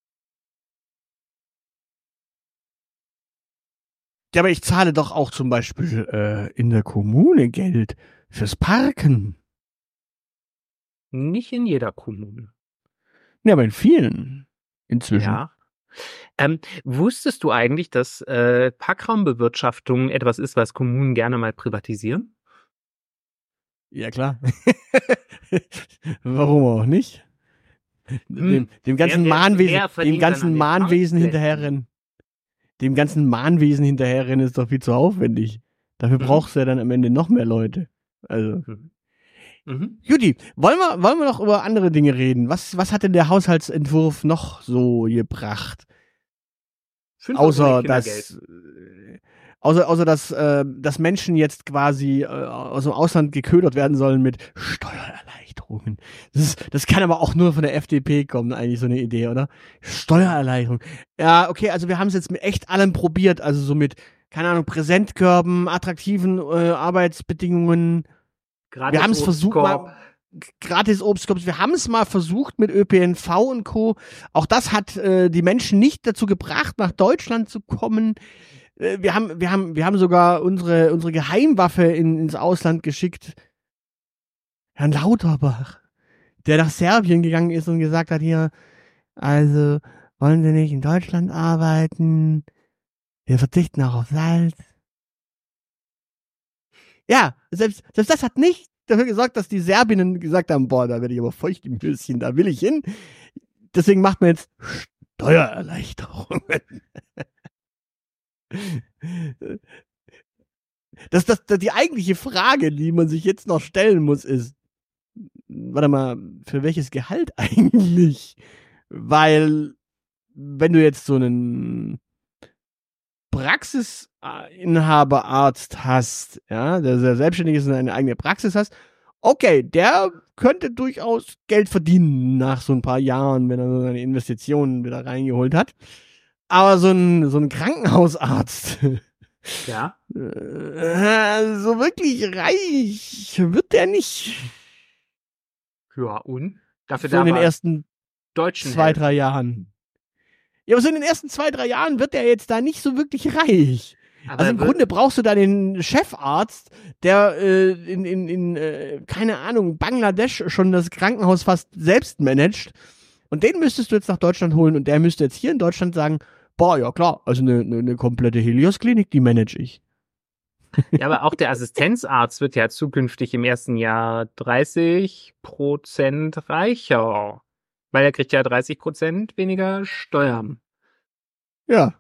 Speaker 2: Ja, aber ich zahle doch auch zum Beispiel äh, in der Kommune Geld fürs Parken.
Speaker 3: Nicht in jeder Kommune.
Speaker 2: Ja, aber in vielen inzwischen.
Speaker 3: Ja. Ähm, wusstest du eigentlich, dass äh, Parkraumbewirtschaftung etwas ist, was Kommunen gerne mal privatisieren?
Speaker 2: Ja, klar. Warum auch nicht? Dem, dem ganzen
Speaker 3: wer, wer,
Speaker 2: Mahnwesen,
Speaker 3: wer
Speaker 2: dem ganzen Mahnwesen hinterherrennen. Dem ganzen Mahnwesen hinterherrennen ist doch viel zu aufwendig. Dafür mhm. brauchst du ja dann am Ende noch mehr Leute. Also. Mhm. Mhm. Judy, wollen wir, wollen wir noch über andere Dinge reden? Was, was hat denn der Haushaltsentwurf noch so gebracht? Außer dass, außer, außer dass, äh, dass Menschen jetzt quasi äh, aus dem Ausland geködert werden sollen mit Steuererleichterungen. Das, ist, das kann aber auch nur von der F D P kommen, eigentlich so eine Idee, oder? Steuererleichterung. Ja, okay, also wir haben es jetzt mit echt allem probiert, also so mit, keine Ahnung, Präsentkörben, attraktiven äh, Arbeitsbedingungen. Gratis wir haben es versucht, mal, gratis Obstkorb. Wir haben es mal versucht mit Ö P N V und Co. Auch das hat äh, die Menschen nicht dazu gebracht, nach Deutschland zu kommen. Äh, wir haben, wir haben, wir haben sogar unsere unsere Geheimwaffe in, ins Ausland geschickt. Herrn Lauterbach, der nach Serbien gegangen ist und gesagt hat, hier, also wollen Sie nicht in Deutschland arbeiten? Wir verzichten auch auf Salz. Ja, selbst, selbst das hat nicht dafür gesorgt, dass die Serbinnen gesagt haben, boah, da werde ich aber feucht im Höschen, da will ich hin. Deswegen macht man jetzt Steuererleichterungen. Das, das, das, die eigentliche Frage, die man sich jetzt noch stellen muss, ist, warte mal, für welches Gehalt eigentlich? Weil, wenn du jetzt so einen Praxisinhaberarzt hast, ja, der sehr selbstständig ist und eine eigene Praxis hast, okay, der könnte durchaus Geld verdienen nach so ein paar Jahren, wenn er so seine Investitionen wieder reingeholt hat. Aber so ein, so ein Krankenhausarzt,
Speaker 3: ja,
Speaker 2: äh, so wirklich reich wird der nicht.
Speaker 3: Ja, und? Dafür
Speaker 2: so in den ersten
Speaker 3: deutschen
Speaker 2: zwei, drei Jahren. Ja, aber so in den ersten zwei, drei Jahren wird der jetzt da nicht so wirklich reich. Aber also im Grunde brauchst du da den Chefarzt, der äh, in, in, in äh, keine Ahnung, Bangladesch schon das Krankenhaus fast selbst managt. Und den müsstest du jetzt nach Deutschland holen und der müsste jetzt hier in Deutschland sagen, boah, ja klar, also eine, eine, eine komplette Helios-Klinik, die manage ich.
Speaker 3: Ja, aber auch der Assistenzarzt wird ja zukünftig im ersten Jahr dreißig Prozent reicher. Weil er kriegt ja dreißig Prozent weniger Steuern.
Speaker 2: Ja.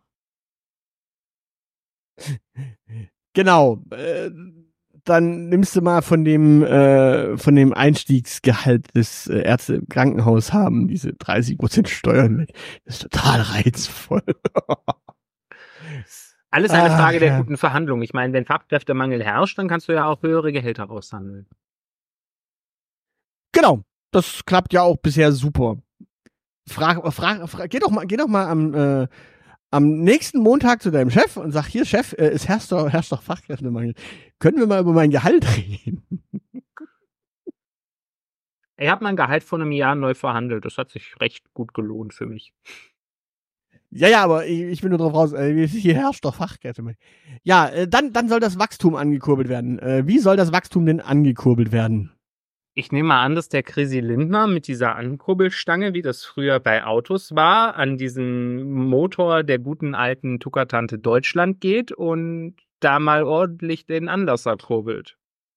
Speaker 2: Genau. Äh, dann nimmst du mal von dem äh, von dem Einstiegsgehalt des äh, Ärzte im Krankenhaus haben, diese dreißig Prozent Steuern. Das ist total reizvoll.
Speaker 3: Alles eine Frage Ach, der ja. guten Verhandlung. Ich meine, wenn Fachkräftemangel herrscht, dann kannst du ja auch höhere Gehälter aushandeln.
Speaker 2: Genau. Das klappt ja auch bisher super. Frag, frag, frag, geh doch mal, geh doch mal am, äh, am nächsten Montag zu deinem Chef und sag, hier, Chef, äh, es herrscht doch, herrscht doch Fachkräftemangel. Können wir mal über mein Gehalt reden?
Speaker 3: Ich habe mein Gehalt vor einem Jahr neu verhandelt. Das hat sich recht gut gelohnt für mich.
Speaker 2: Ja, ja, aber ich, ich will nur drauf raus, äh, hier herrscht doch Fachkräftemangel. Ja, äh, dann, dann soll das Wachstum angekurbelt werden. Äh, wie soll das Wachstum denn angekurbelt werden?
Speaker 3: Ich nehme mal an, dass der Chrissy Lindner mit dieser Ankurbelstange, wie das früher bei Autos war, an diesen Motor der guten alten Tuckertante Deutschland geht und da mal ordentlich den Anlasser kurbelt.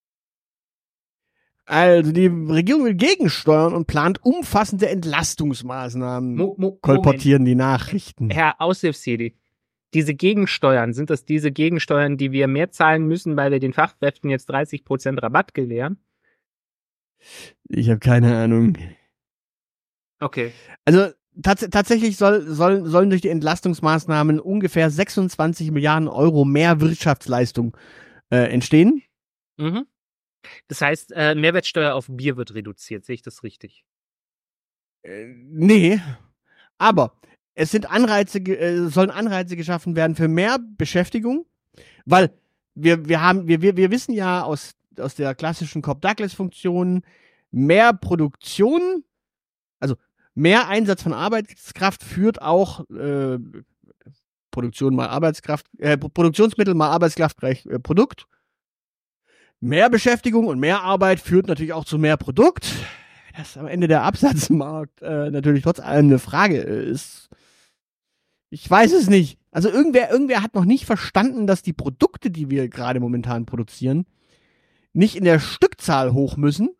Speaker 2: Also die Regierung will gegensteuern und plant umfassende Entlastungsmaßnahmen,
Speaker 3: Mo Mo
Speaker 2: kolportieren die Nachrichten.
Speaker 3: Herr Aushilfsjedi, diese Gegensteuern, sind das diese Gegensteuern, die wir mehr zahlen müssen, weil wir den Fachkräften jetzt dreißig Prozent Rabatt gewähren?
Speaker 2: Ich habe keine Ahnung.
Speaker 3: Okay.
Speaker 2: Also tats tatsächlich soll, soll, sollen durch die Entlastungsmaßnahmen ungefähr sechsundzwanzig Milliarden Euro mehr Wirtschaftsleistung äh, entstehen.
Speaker 3: Mhm. Das heißt, äh, Mehrwertsteuer auf Bier wird reduziert, sehe ich das richtig?
Speaker 2: Äh, nee, aber es sind Anreize, äh, sollen Anreize geschaffen werden für mehr Beschäftigung, weil wir, wir haben, wir, wir, wir wissen ja aus, aus der klassischen Cobb-Douglas-Funktion, mehr Produktion, also mehr Einsatz von Arbeitskraft führt auch äh, Produktion mal Arbeitskraft, äh, Produktionsmittel mal Arbeitskraft gleich äh, Produkt. Mehr Beschäftigung und mehr Arbeit führt natürlich auch zu mehr Produkt. Das am Ende der Absatzmarkt äh, natürlich trotz allem eine Frage ist. Ich weiß es nicht. Also irgendwer, irgendwer hat noch nicht verstanden, dass die Produkte, die wir gerade momentan produzieren, nicht in der Stückzahl hoch müssen,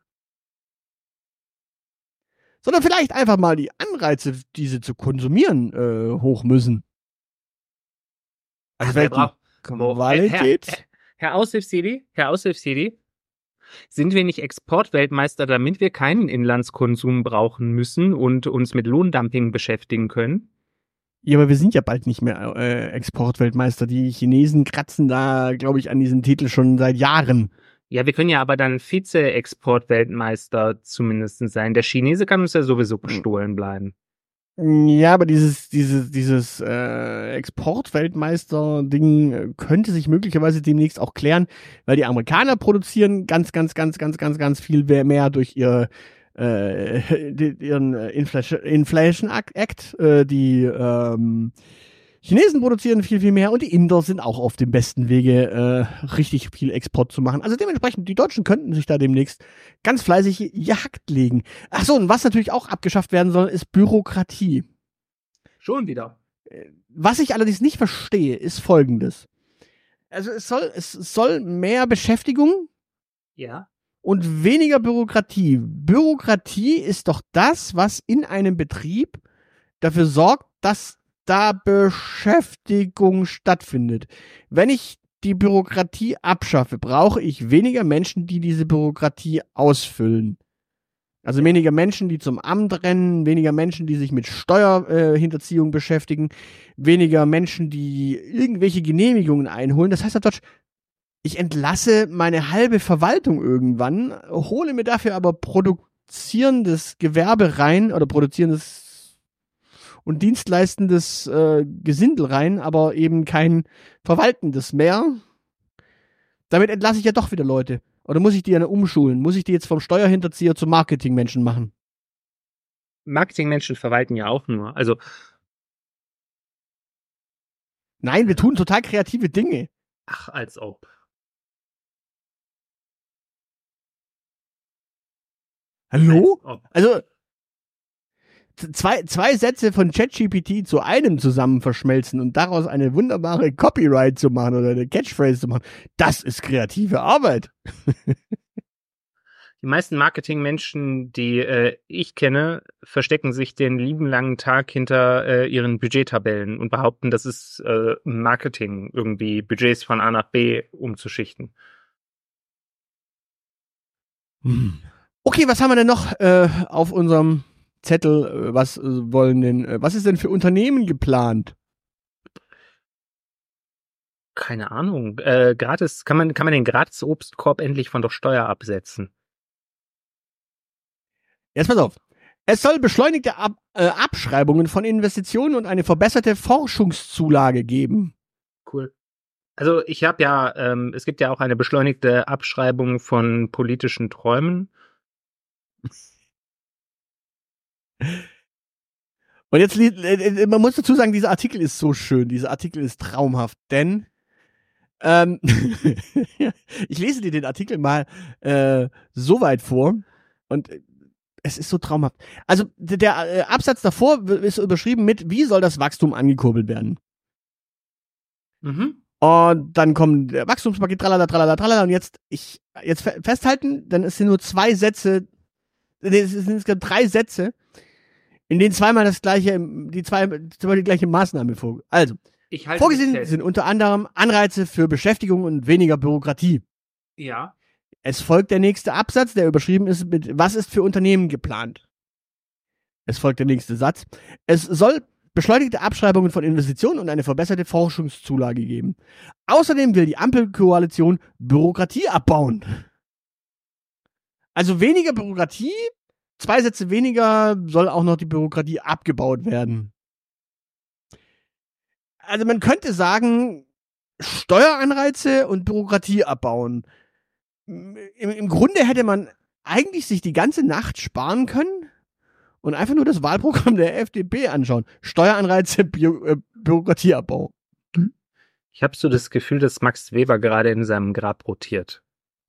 Speaker 2: sondern vielleicht einfach mal die Anreize, diese zu konsumieren, äh, hoch müssen. Also vielleicht die Qualität.
Speaker 3: Herr, Herr, Herr Aushilfsjedi, Herr Aushilfsjedi, sind wir nicht Exportweltmeister, damit wir keinen Inlandskonsum brauchen müssen und uns mit Lohndumping beschäftigen können?
Speaker 2: Ja, aber wir sind ja bald nicht mehr äh, Exportweltmeister. Die Chinesen kratzen da, glaube ich, an diesem Titel schon seit Jahren.
Speaker 3: Ja, wir können ja aber dann Vize-Exportweltmeister zumindest sein. Der Chinese kann uns ja sowieso bestohlen bleiben.
Speaker 2: Ja, aber dieses, dieses, dieses äh, Exportweltmeister-Ding könnte sich möglicherweise demnächst auch klären, weil die Amerikaner produzieren ganz, ganz, ganz, ganz, ganz, ganz viel mehr durch ihr äh, ihren Inflation, Inflation Act. Äh, die ähm, Chinesen produzieren viel, viel mehr und die Inder sind auch auf dem besten Wege, äh, richtig viel Export zu machen. Also dementsprechend, die Deutschen könnten sich da demnächst ganz fleißig Jagd legen. Ach so, und was natürlich auch abgeschafft werden soll, ist Bürokratie.
Speaker 3: Schon wieder.
Speaker 2: Was ich allerdings nicht verstehe, ist Folgendes. Also es soll, es soll mehr Beschäftigung
Speaker 3: ja.
Speaker 2: und weniger Bürokratie. Bürokratie ist doch das, was in einem Betrieb dafür sorgt, dass da Beschäftigung stattfindet. Wenn ich die Bürokratie abschaffe, brauche ich weniger Menschen, die diese Bürokratie ausfüllen. Also weniger Menschen, die zum Amt rennen, weniger Menschen, die sich mit Steuerhinterziehung äh, beschäftigen, weniger Menschen, die irgendwelche Genehmigungen einholen. Das heißt auf Deutsch, ich entlasse meine halbe Verwaltung irgendwann, hole mir dafür aber produzierendes Gewerbe rein oder produzierendes und dienstleistendes äh, Gesindel rein, aber eben kein verwaltendes mehr. Damit entlasse ich ja doch wieder Leute. Oder muss ich die ja umschulen? Muss ich die jetzt vom Steuerhinterzieher zum Marketingmenschen machen?
Speaker 3: Marketingmenschen verwalten ja auch nur. Also
Speaker 2: nein, wir tun total kreative Dinge.
Speaker 3: Ach, als ob.
Speaker 2: Hallo?
Speaker 3: Als ob.
Speaker 2: Also Zwei, zwei Sätze von ChatGPT zu einem zusammen verschmelzen und daraus eine wunderbare Copyright zu machen oder eine Catchphrase zu machen, das ist kreative Arbeit.
Speaker 3: Die meisten Marketingmenschen, die äh, ich kenne, verstecken sich den lieben langen Tag hinter äh, ihren Budgettabellen und behaupten, das ist äh, Marketing, irgendwie Budgets von A nach B umzuschichten.
Speaker 2: Hm. Okay, was haben wir denn noch äh, auf unserem Zettel? Was äh, wollen denn, äh, was ist denn für Unternehmen geplant?
Speaker 3: Keine Ahnung. Äh, gratis, kann man, kann man den Gratis-Obstkorb endlich von der Steuer absetzen?
Speaker 2: Jetzt pass auf. Es soll beschleunigte Ab äh, Abschreibungen von Investitionen und eine verbesserte Forschungszulage geben.
Speaker 3: Cool. Also ich habe ja, ähm, es gibt ja auch eine beschleunigte Abschreibung von politischen Träumen.
Speaker 2: Und jetzt, man muss dazu sagen, dieser Artikel ist so schön, dieser Artikel ist traumhaft, denn ähm, ich lese dir den Artikel mal äh, so weit vor. Und es ist so traumhaft. Also der, der äh, Absatz davor ist überschrieben mit, wie soll das Wachstum angekurbelt werden?
Speaker 3: Mhm.
Speaker 2: Und dann kommt der Wachstumspaket, tralala, tralala, tralala. Und jetzt, ich, jetzt festhalten, dann ist es nur zwei Sätze, es sind insgesamt drei Sätze, in denen zweimal das gleiche, die zwei, zweimal die gleiche Maßnahme vor. Also,
Speaker 3: Ich halte
Speaker 2: vorgesehen
Speaker 3: mich fest.
Speaker 2: sind unter anderem Anreize für Beschäftigung und weniger Bürokratie.
Speaker 3: Ja.
Speaker 2: Es folgt der nächste Absatz, der überschrieben ist mit, was ist für Unternehmen geplant? Es folgt der nächste Satz. Es soll beschleunigte Abschreibungen von Investitionen und eine verbesserte Forschungszulage geben. Außerdem will die Ampelkoalition Bürokratie abbauen. Also weniger Bürokratie, zwei Sätze weniger, soll auch noch die Bürokratie abgebaut werden. Also man könnte sagen, Steueranreize und Bürokratie abbauen. Im, Im Grunde hätte man eigentlich sich die ganze Nacht sparen können und einfach nur das Wahlprogramm der F D P anschauen. Steueranreize, Bio, äh, Bürokratieabbau.
Speaker 3: Ich habe so das Gefühl, dass Max Weber gerade in seinem Grab rotiert.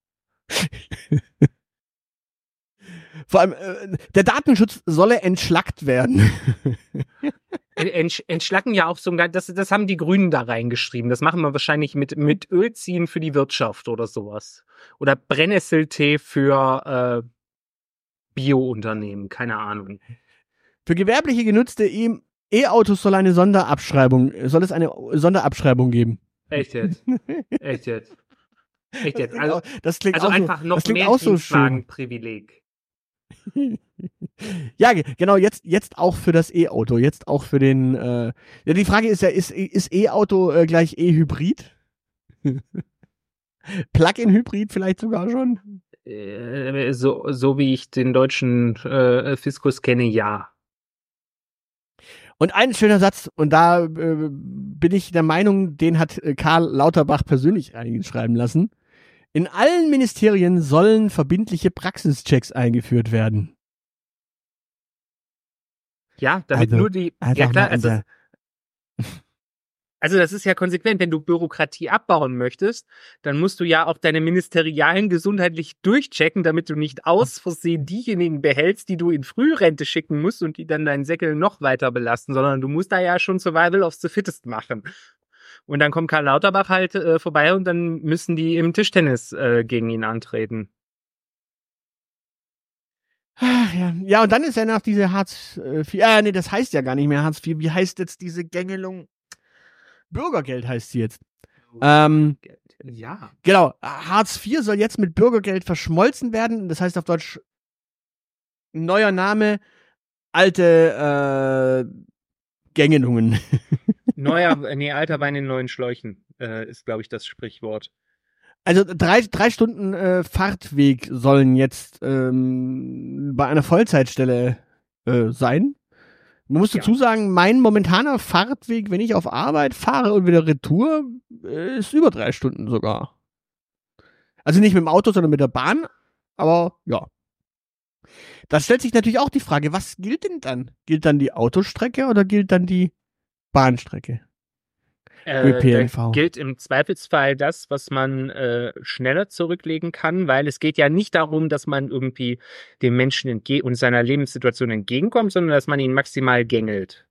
Speaker 2: Vor allem, äh, der Datenschutz solle entschlackt werden.
Speaker 3: Entsch entschlacken ja auch so, das, das haben die Grünen da reingeschrieben. Das machen wir wahrscheinlich mit, mit Ölziehen für die Wirtschaft oder sowas. Oder Brennnesseltee für äh, Bio-Unternehmen, keine Ahnung.
Speaker 2: Für gewerbliche genutzte E- E-Autos soll eine Sonderabschreibung, soll es eine Sonderabschreibung geben.
Speaker 3: Echt jetzt? Echt jetzt? Echt jetzt? Also,
Speaker 2: das klingt
Speaker 3: also
Speaker 2: auch
Speaker 3: einfach
Speaker 2: so,
Speaker 3: noch
Speaker 2: das klingt
Speaker 3: mehr
Speaker 2: auch so schön.
Speaker 3: Dienstwagenprivileg.
Speaker 2: Ja, genau, jetzt, jetzt auch für das E-Auto, jetzt auch für den, äh, ja, die Frage ist ja, ist, ist E-Auto äh, gleich E-Hybrid? Plug-in-Hybrid vielleicht sogar schon?
Speaker 3: Äh, so, so wie ich den deutschen äh, Fiskus kenne, ja.
Speaker 2: Und ein schöner Satz, und da äh, bin ich der Meinung, den hat äh, Karl Lauterbach persönlich einschreiben lassen. In allen Ministerien sollen verbindliche Praxischecks eingeführt werden.
Speaker 3: Ja, damit
Speaker 2: Also,
Speaker 3: nur die, ja klar, also,
Speaker 2: der,
Speaker 3: also das ist ja konsequent, wenn du Bürokratie abbauen möchtest, dann musst du ja auch deine Ministerialen gesundheitlich durchchecken, damit du nicht aus Versehen diejenigen behältst, die du in Frührente schicken musst und die dann deinen Säckel noch weiter belasten, sondern du musst da ja schon Survival of the Fittest machen. Und dann kommt Karl Lauterbach halt äh, vorbei und dann müssen die im Tischtennis äh, gegen ihn antreten.
Speaker 2: Ja. ja, und dann ist ja noch diese Hartz vier, äh, nee, das heißt ja gar nicht mehr Hartz vier. Wie heißt jetzt diese Gängelung? Bürgergeld heißt sie jetzt. Ähm,
Speaker 3: ja.
Speaker 2: Genau, Hartz vier soll jetzt mit Bürgergeld verschmolzen werden. Das heißt auf Deutsch neuer Name, alte äh, Gängelungen.
Speaker 3: Neuer, nee, alter Wein in neuen Schläuchen äh, ist, glaube ich, das Sprichwort.
Speaker 2: Also drei, drei Stunden äh, Fahrtweg sollen jetzt ähm, bei einer Vollzeitstelle äh, sein. Man muss dazu sagen, mein momentaner Fahrtweg, wenn ich auf Arbeit fahre und wieder Retour, äh, ist über drei Stunden sogar. Also nicht mit dem Auto, sondern mit der Bahn. Aber ja. Da stellt sich natürlich auch die Frage, was gilt denn dann? Gilt dann die Autostrecke oder gilt dann die Bahnstrecke?
Speaker 3: Äh,
Speaker 2: ÖPNV.
Speaker 3: da gilt im Zweifelsfall das, was man äh, schneller zurücklegen kann, weil es geht ja nicht darum, dass man irgendwie dem Menschen entge- und seiner Lebenssituation entgegenkommt, sondern dass man ihn maximal gängelt.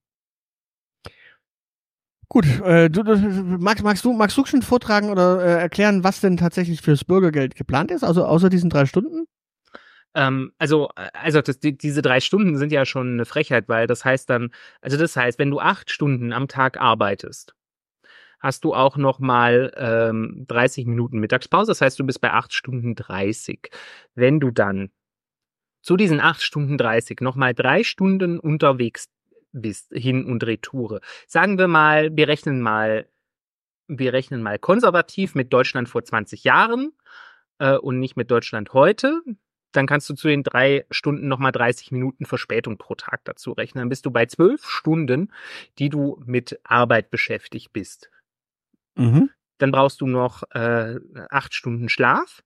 Speaker 2: Gut, äh, du, du, magst, magst, du, magst du schon vortragen oder äh, erklären, was denn tatsächlich fürs Bürgergeld geplant ist, also außer diesen drei Stunden?
Speaker 3: Ähm, also, also das, die, diese drei Stunden sind ja schon eine Frechheit, weil das heißt dann, also das heißt, wenn du acht Stunden am Tag arbeitest, hast du auch noch mal ähm, dreißig Minuten Mittagspause. Das heißt, du bist bei acht Stunden dreißig. Wenn du dann zu diesen acht Stunden dreißig noch mal drei Stunden unterwegs bist, hin und retour. Sagen wir mal, wir rechnen mal, wir rechnen mal konservativ mit Deutschland vor zwanzig Jahren äh, und nicht mit Deutschland heute. Dann kannst du zu den drei Stunden nochmal dreißig Minuten Verspätung pro Tag dazu rechnen. Dann bist du bei zwölf Stunden, die du mit Arbeit beschäftigt bist.
Speaker 2: Mhm.
Speaker 3: Dann brauchst du noch äh, acht Stunden Schlaf.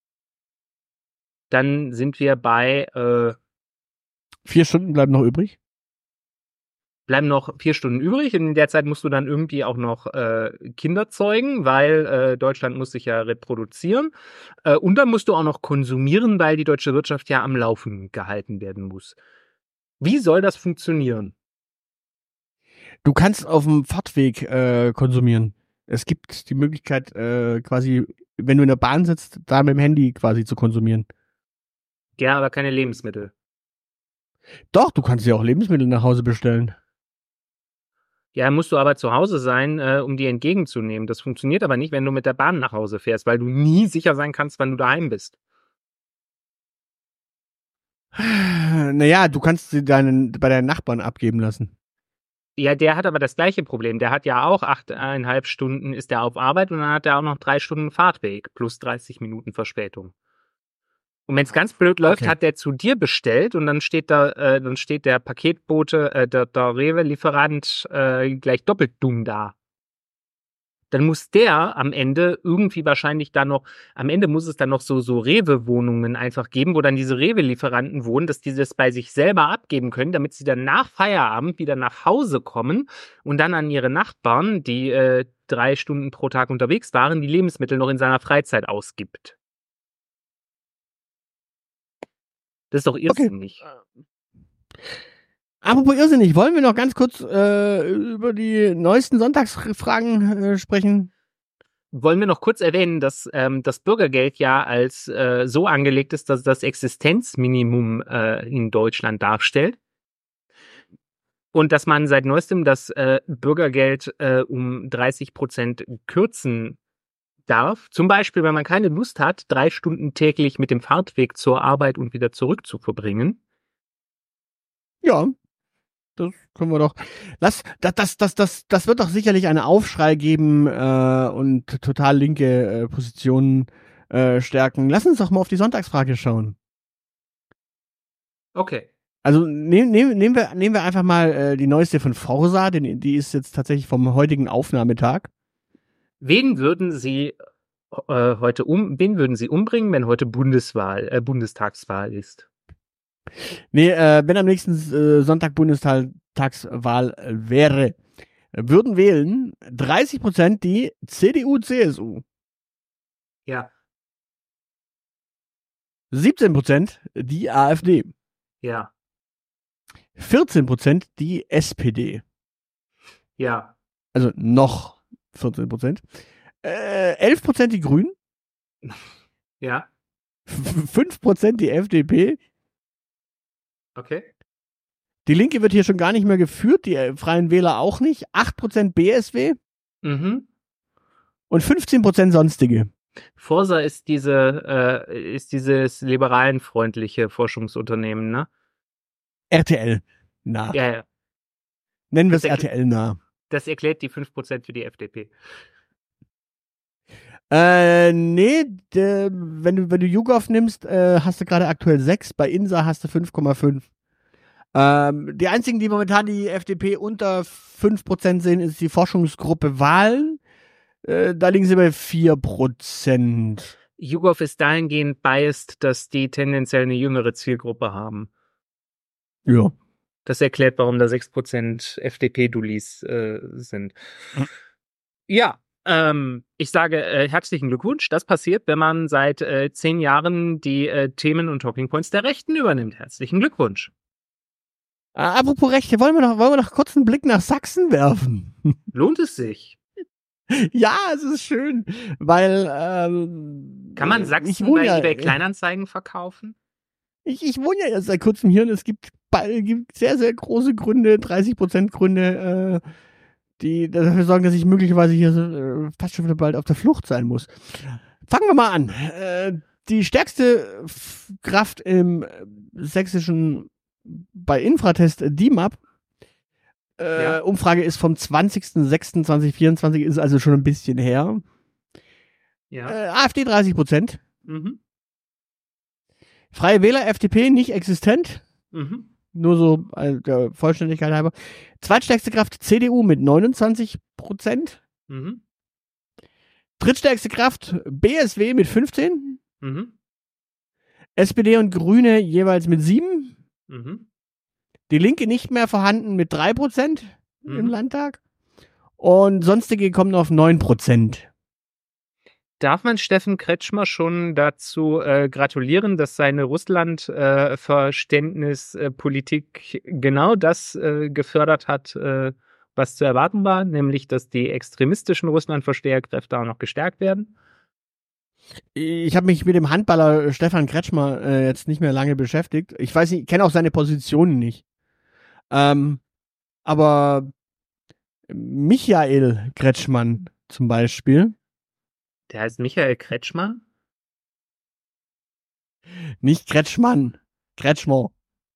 Speaker 3: Dann sind wir bei äh,
Speaker 2: Vier Stunden bleiben noch übrig.
Speaker 3: bleiben noch vier Stunden übrig. In der Zeit musst du dann irgendwie auch noch äh, Kinder zeugen, weil äh, Deutschland muss sich ja reproduzieren. Äh, und dann musst du auch noch konsumieren, weil die deutsche Wirtschaft ja am Laufen gehalten werden muss. Wie soll das funktionieren?
Speaker 2: Du kannst auf dem Fahrtweg äh, konsumieren. Es gibt die Möglichkeit, äh, quasi, wenn du in der Bahn sitzt, da mit dem Handy quasi zu konsumieren.
Speaker 3: Ja, aber keine Lebensmittel.
Speaker 2: Doch, du kannst dir auch Lebensmittel nach Hause bestellen.
Speaker 3: Ja, musst du aber zu Hause sein, äh, um die entgegenzunehmen. Das funktioniert aber nicht, wenn du mit der Bahn nach Hause fährst, weil du nie sicher sein kannst, wann du daheim bist.
Speaker 2: Naja, du kannst sie deinen, bei deinen Nachbarn abgeben lassen.
Speaker 3: Ja, der hat aber das gleiche Problem. Der hat ja auch achteinhalb Stunden ist er auf Arbeit und dann hat er auch noch drei Stunden Fahrtweg plus dreißig Minuten Verspätung. Und wenn es ganz blöd läuft,
Speaker 2: Okay.
Speaker 3: hat der zu dir bestellt und dann steht da, äh, dann steht der Paketbote, äh, der, der Rewe-Lieferant äh, gleich doppelt dumm da. Dann muss der am Ende irgendwie wahrscheinlich dann noch, am Ende muss es dann noch so, so Rewe-Wohnungen einfach geben, wo dann diese Rewe-Lieferanten wohnen, dass die das bei sich selber abgeben können, damit sie dann nach Feierabend wieder nach Hause kommen und dann an ihre Nachbarn, die äh, drei Stunden pro Tag unterwegs waren, die Lebensmittel noch in seiner Freizeit ausgibt. Das ist doch irrsinnig.
Speaker 2: Apropos irrsinnig, wollen wir noch ganz kurz äh, über die neuesten Sonntagsfragen äh, sprechen?
Speaker 3: Wollen wir noch kurz erwähnen, dass ähm, das Bürgergeld ja als äh, so angelegt ist, dass das Existenzminimum äh, in Deutschland darstellt. Und dass man seit neuestem das äh, Bürgergeld äh, um dreißig Prozent kürzen darf. Zum Beispiel, wenn man keine Lust hat, drei Stunden täglich mit dem Fahrtweg zur Arbeit und wieder zurück zu verbringen.
Speaker 2: Ja, das können wir doch. Lass, das, das, das, das, das wird doch sicherlich einen Aufschrei geben äh, und total linke äh, Positionen äh, stärken. Lass uns doch mal auf die Sonntagsfrage schauen.
Speaker 3: Okay.
Speaker 2: Also nehm, nehm, nehmen wir, nehmen wir einfach mal äh, die neueste von Forsa, denn die ist jetzt tatsächlich vom heutigen Aufnahmetag.
Speaker 3: Wen würden Sie äh, heute um, wen würden Sie umbringen, wenn heute Bundeswahl, äh, Bundestagswahl ist?
Speaker 2: Nee, äh, wenn am nächsten äh, Sonntag Bundestagswahl äh, wäre, würden wählen dreißig Prozent die C D U C S U,
Speaker 3: Ja,
Speaker 2: siebzehn Prozent die AfD,
Speaker 3: ja,
Speaker 2: vierzehn Prozent die S P D,
Speaker 3: ja,
Speaker 2: also noch vierzehn Prozent, äh, elf Prozent die Grünen,
Speaker 3: ja,
Speaker 2: fünf Prozent die F D P,
Speaker 3: okay.
Speaker 2: die Linke wird hier schon gar nicht mehr geführt, die äh, Freien Wähler auch nicht, acht Prozent B S W
Speaker 3: Mhm.
Speaker 2: und fünfzehn Prozent sonstige.
Speaker 3: Forsa ist diese, äh, ist dieses liberalenfreundliche Forschungsunternehmen, ne?
Speaker 2: R T L nah.
Speaker 3: Ja, ja.
Speaker 2: Nennen wir es
Speaker 3: Das
Speaker 2: R T L nah.
Speaker 3: Das erklärt die fünf Prozent für die F D P.
Speaker 2: Äh, nee, de, wenn du, wenn du YouGov nimmst, äh, hast du gerade aktuell sechs, bei Insa hast du fünf Komma fünf. Ähm, die einzigen, die momentan die F D P unter fünf Prozent sehen, ist die Forschungsgruppe Wahlen. Äh, da liegen sie bei vier Prozent.
Speaker 3: YouGov ist dahingehend biased, dass die tendenziell eine jüngere Zielgruppe haben.
Speaker 2: Ja.
Speaker 3: Das erklärt, warum da sechs Prozent F D P-Dullis äh, sind.
Speaker 2: Hm.
Speaker 3: Ja, ähm, ich sage äh, herzlichen Glückwunsch. Das passiert, wenn man seit äh, zehn Jahren die äh, Themen und Talking Points der Rechten übernimmt. Herzlichen Glückwunsch.
Speaker 2: Äh, apropos Rechte, wollen wir noch, wollen wir noch kurz einen Blick nach Sachsen werfen?
Speaker 3: Lohnt es sich?
Speaker 2: Ja, es ist schön, weil ähm,
Speaker 3: Kann man
Speaker 2: ich
Speaker 3: Sachsen
Speaker 2: wohne
Speaker 3: bei
Speaker 2: ja,
Speaker 3: eBay Kleinanzeigen verkaufen?
Speaker 2: Ich, ich wohne ja erst seit kurzem hier und es gibt, bei- gibt sehr, sehr große Gründe, dreißig Prozent Gründe, äh, die dafür sorgen, dass ich möglicherweise hier äh, fast schon wieder bald auf der Flucht sein muss. Fangen wir mal an. Äh, die stärkste F- Kraft im äh, sächsischen bei Infratest äh, D I M A P äh,
Speaker 3: Ja.
Speaker 2: Umfrage ist vom zwanzigsten sechsten zweitausendvierundzwanzig, ist also schon ein bisschen her.
Speaker 3: Ja.
Speaker 2: Äh, AfD dreißig Prozent.
Speaker 3: Mhm.
Speaker 2: Freie Wähler, F D P nicht existent.
Speaker 3: Mhm.
Speaker 2: Nur so äh, der Vollständigkeit halber. Zweitstärkste Kraft C D U mit neunundzwanzig Prozent.
Speaker 3: Mhm.
Speaker 2: Drittstärkste Kraft B S W mit fünfzehn.
Speaker 3: Mhm.
Speaker 2: S P D und Grüne jeweils mit sieben.
Speaker 3: Mhm.
Speaker 2: Die Linke nicht mehr vorhanden mit drei Prozent
Speaker 3: Mhm.
Speaker 2: im Landtag. Und sonstige kommen auf neun Prozent.
Speaker 3: Darf man Steffen Kretschmer schon dazu äh, gratulieren, dass seine Russland-Verständnis äh, Politik genau das äh, gefördert hat, äh, was zu erwarten war, nämlich dass die extremistischen Russland-Versteherkräfte auch noch gestärkt werden?
Speaker 2: Ich habe mich mit dem Handballer Stefan Kretschmer äh, jetzt nicht mehr lange beschäftigt. Ich weiß nicht, ich kenne auch seine Positionen nicht. Ähm, aber Michael Kretschmann zum Beispiel,
Speaker 3: Der heißt Michael Kretschmer?
Speaker 2: nicht Kretschmann, Kretschmer.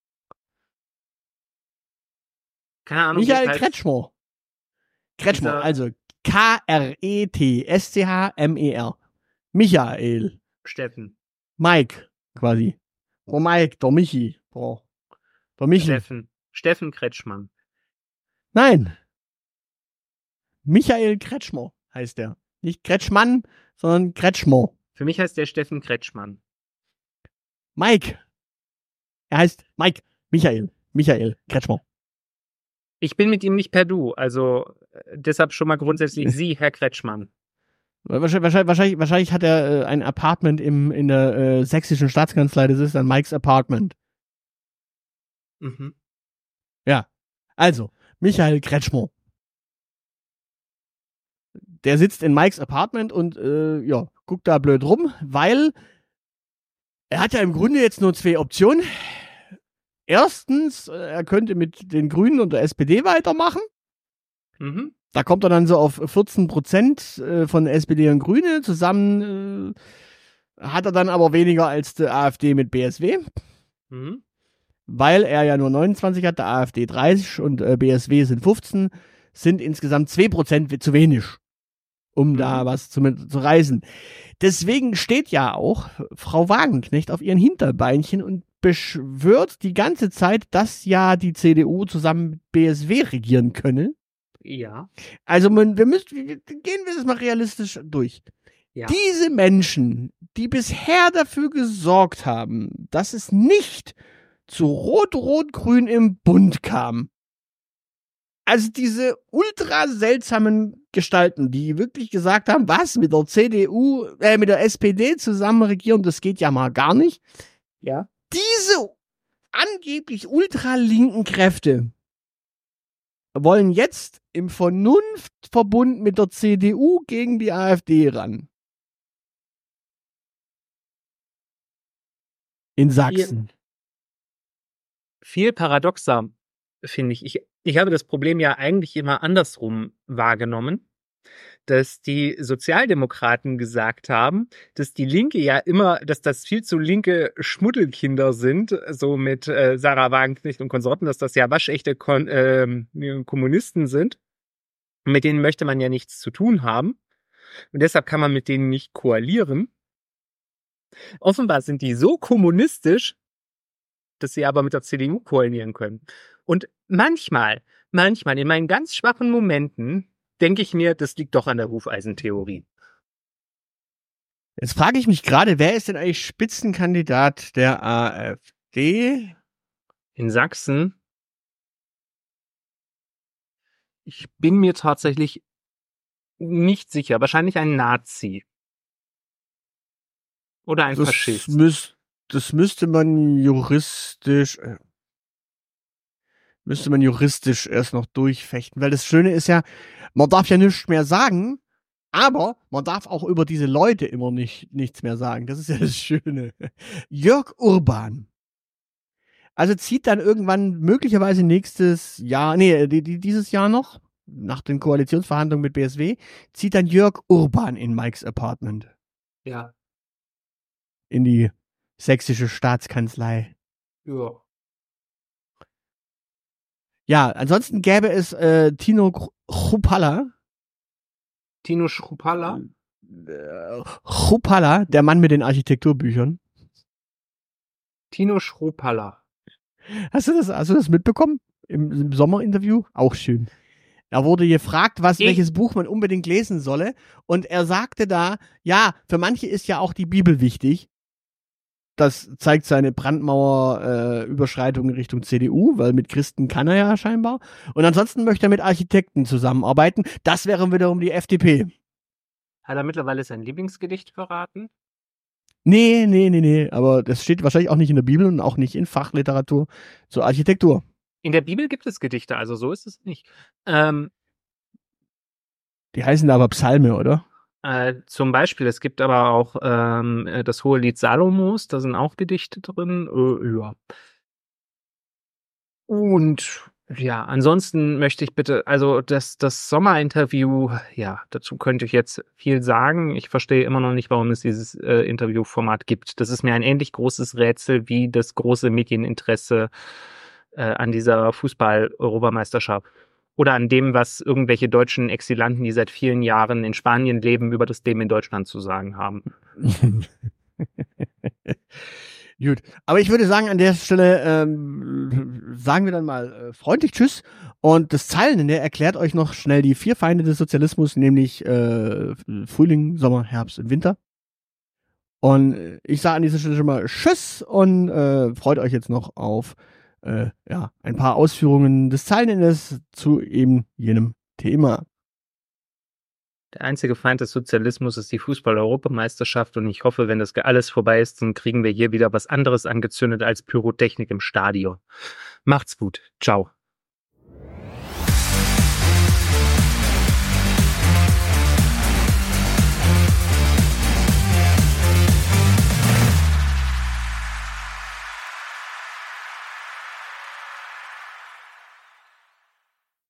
Speaker 3: Keine Ahnung.
Speaker 2: Michael
Speaker 3: wie heißt-
Speaker 2: Kretschmer. Kretschmer,
Speaker 3: Dieser-
Speaker 2: also K R E T S C H M E R. Michael.
Speaker 3: Steffen.
Speaker 2: Mike, quasi. Der Mike, der Michi. Der, der Michi.
Speaker 3: Steffen. Steffen Kretschmann.
Speaker 2: Nein. Michael Kretschmer heißt der. Nicht Kretschmann, sondern Kretschmer.
Speaker 3: Für mich heißt der Steffen Kretschmann.
Speaker 2: Mike. Er heißt Mike. Michael. Michael Kretschmer.
Speaker 3: Ich bin mit ihm nicht per Du, also äh, deshalb schon mal grundsätzlich Sie, Herr Kretschmann.
Speaker 2: Wahrscheinlich, wahrscheinlich, wahrscheinlich, wahrscheinlich hat er äh, ein Apartment im, in der äh, sächsischen Staatskanzlei. Das ist dann Mikes Apartment.
Speaker 3: Mhm.
Speaker 2: Also, Michael Kretschmer. Der sitzt in Mikes Apartment und äh, ja, guckt da blöd rum, weil er hat ja im Grunde jetzt nur zwei Optionen. Erstens, äh, er könnte mit den Grünen und der S P D weitermachen.
Speaker 3: Mhm.
Speaker 2: Da kommt er dann so auf vierzehn Prozent äh, von S P D und Grüne. Zusammen äh, hat er dann aber weniger als die AfD mit B S W.
Speaker 3: Mhm.
Speaker 2: Weil er ja nur neunundzwanzig hat, der AfD dreißig und äh, B S W sind fünfzehn, sind insgesamt zwei Prozent zu wenig, um
Speaker 3: Mhm.
Speaker 2: da was zu, zu reißen. Deswegen steht ja auch Frau Wagenknecht auf ihren Hinterbeinchen und beschwört die ganze Zeit, dass ja die C D U zusammen mit B S W regieren könne.
Speaker 3: Ja.
Speaker 2: Also man, wir müssen, wir- gehen wir das mal realistisch durch.
Speaker 3: Ja.
Speaker 2: Diese Menschen, die bisher dafür gesorgt haben, dass es nicht zu Rot-Rot-Grün im Bund kam. Also diese ultra seltsamen Gestalten, die wirklich gesagt haben, was, mit der C D U, äh, mit der S P D zusammen regieren, das geht ja mal gar nicht.
Speaker 3: Ja.
Speaker 2: Diese angeblich ultralinken Kräfte wollen jetzt im Vernunftverbund mit der C D U gegen die AfD ran. In Sachsen.
Speaker 3: Viel paradoxer, finde ich. ich. Ich habe das Problem ja eigentlich immer andersrum wahrgenommen, dass die Sozialdemokraten gesagt haben, dass die Linke ja immer, dass das viel zu linke Schmuddelkinder sind, so mit äh, Sarah Wagenknecht und Konsorten, dass das ja waschechte Kon ähm, Kommunisten sind. Und mit denen möchte man ja nichts zu tun haben. Und deshalb kann man mit denen nicht koalieren. Offenbar sind die so kommunistisch, dass sie aber mit der C D U koalieren können. Und manchmal, manchmal in meinen ganz schwachen Momenten denke ich mir, das liegt doch an der Hufeisentheorie.
Speaker 2: Jetzt frage ich mich gerade, wer ist denn eigentlich Spitzenkandidat der AfD?
Speaker 3: In Sachsen, ich bin mir tatsächlich nicht sicher. Wahrscheinlich ein Nazi. Oder ein
Speaker 2: Das,
Speaker 3: Faschist.
Speaker 2: müß, das müsste man juristisch, äh, müsste man juristisch erst noch durchfechten, weil das Schöne ist ja, man darf ja nichts mehr sagen, aber man darf auch über diese Leute immer nicht, nichts mehr sagen. Das ist ja das Schöne. Jörg Urban. Also zieht dann irgendwann möglicherweise nächstes Jahr, nee, die, die, dieses Jahr noch, nach den Koalitionsverhandlungen mit B S W, zieht dann Jörg Urban in Mikes Apartment.
Speaker 3: Ja.
Speaker 2: In die sächsische Staatskanzlei.
Speaker 3: Ja.
Speaker 2: Ja, ansonsten gäbe es äh, Tino Chrupalla.
Speaker 3: Tino Schrupalla.
Speaker 2: Äh, Chrupalla, der Mann mit den Architekturbüchern.
Speaker 3: Tino Schrupalla.
Speaker 2: Hast du das, hast du das mitbekommen? Im, im Sommerinterview? Auch schön. Er wurde gefragt, was,
Speaker 3: Ich-
Speaker 2: welches Buch man unbedingt lesen solle. Und er sagte da, ja, für manche ist ja auch die Bibel wichtig. das zeigt seine Brandmauer-Überschreitung äh, Richtung C D U, weil mit Christen kann er ja scheinbar. Und ansonsten möchte er mit Architekten zusammenarbeiten. Das wäre wiederum die F D P.
Speaker 3: Hat er mittlerweile sein Lieblingsgedicht verraten?
Speaker 2: Nee, nee, nee, nee. Aber das steht wahrscheinlich auch nicht in der Bibel und auch nicht in Fachliteratur zur Architektur.
Speaker 3: In der Bibel gibt es Gedichte, also so ist es nicht. Ähm,
Speaker 2: Die heißen aber Psalme, oder?
Speaker 3: Äh, zum Beispiel, es gibt aber auch ähm, das Hohelied Salomos, da sind auch Gedichte drin. Äh, ja. Und ja, ansonsten möchte ich bitte, also das, das Sommerinterview, ja, dazu könnte ich jetzt viel sagen. Ich verstehe immer noch nicht, warum es dieses äh, Interviewformat gibt. Das ist mir ein ähnlich großes Rätsel wie das große Medieninteresse äh, an dieser Fußball-Europameisterschaft. Oder an dem, was irgendwelche deutschen Exilanten, die seit vielen Jahren in Spanien leben, über das Leben in Deutschland zu sagen haben.
Speaker 2: Gut, aber ich würde sagen, an der Stelle ähm, sagen wir dann mal äh, freundlich Tschüss. Und das Zeilenende erklärt euch noch schnell die vier Feinde des Sozialismus, nämlich äh, Frühling, Sommer, Herbst und Winter. Und ich sage an dieser Stelle schon mal Tschüss und äh, freut euch jetzt noch auf Äh, ja, ein paar Ausführungen des Zeilenendes zu eben jenem Thema.
Speaker 3: Der einzige Feind des Sozialismus ist die Fußball-Europameisterschaft und ich hoffe, wenn das alles vorbei ist, dann kriegen wir hier wieder was anderes angezündet als Pyrotechnik im Stadion. Macht's gut. Ciao.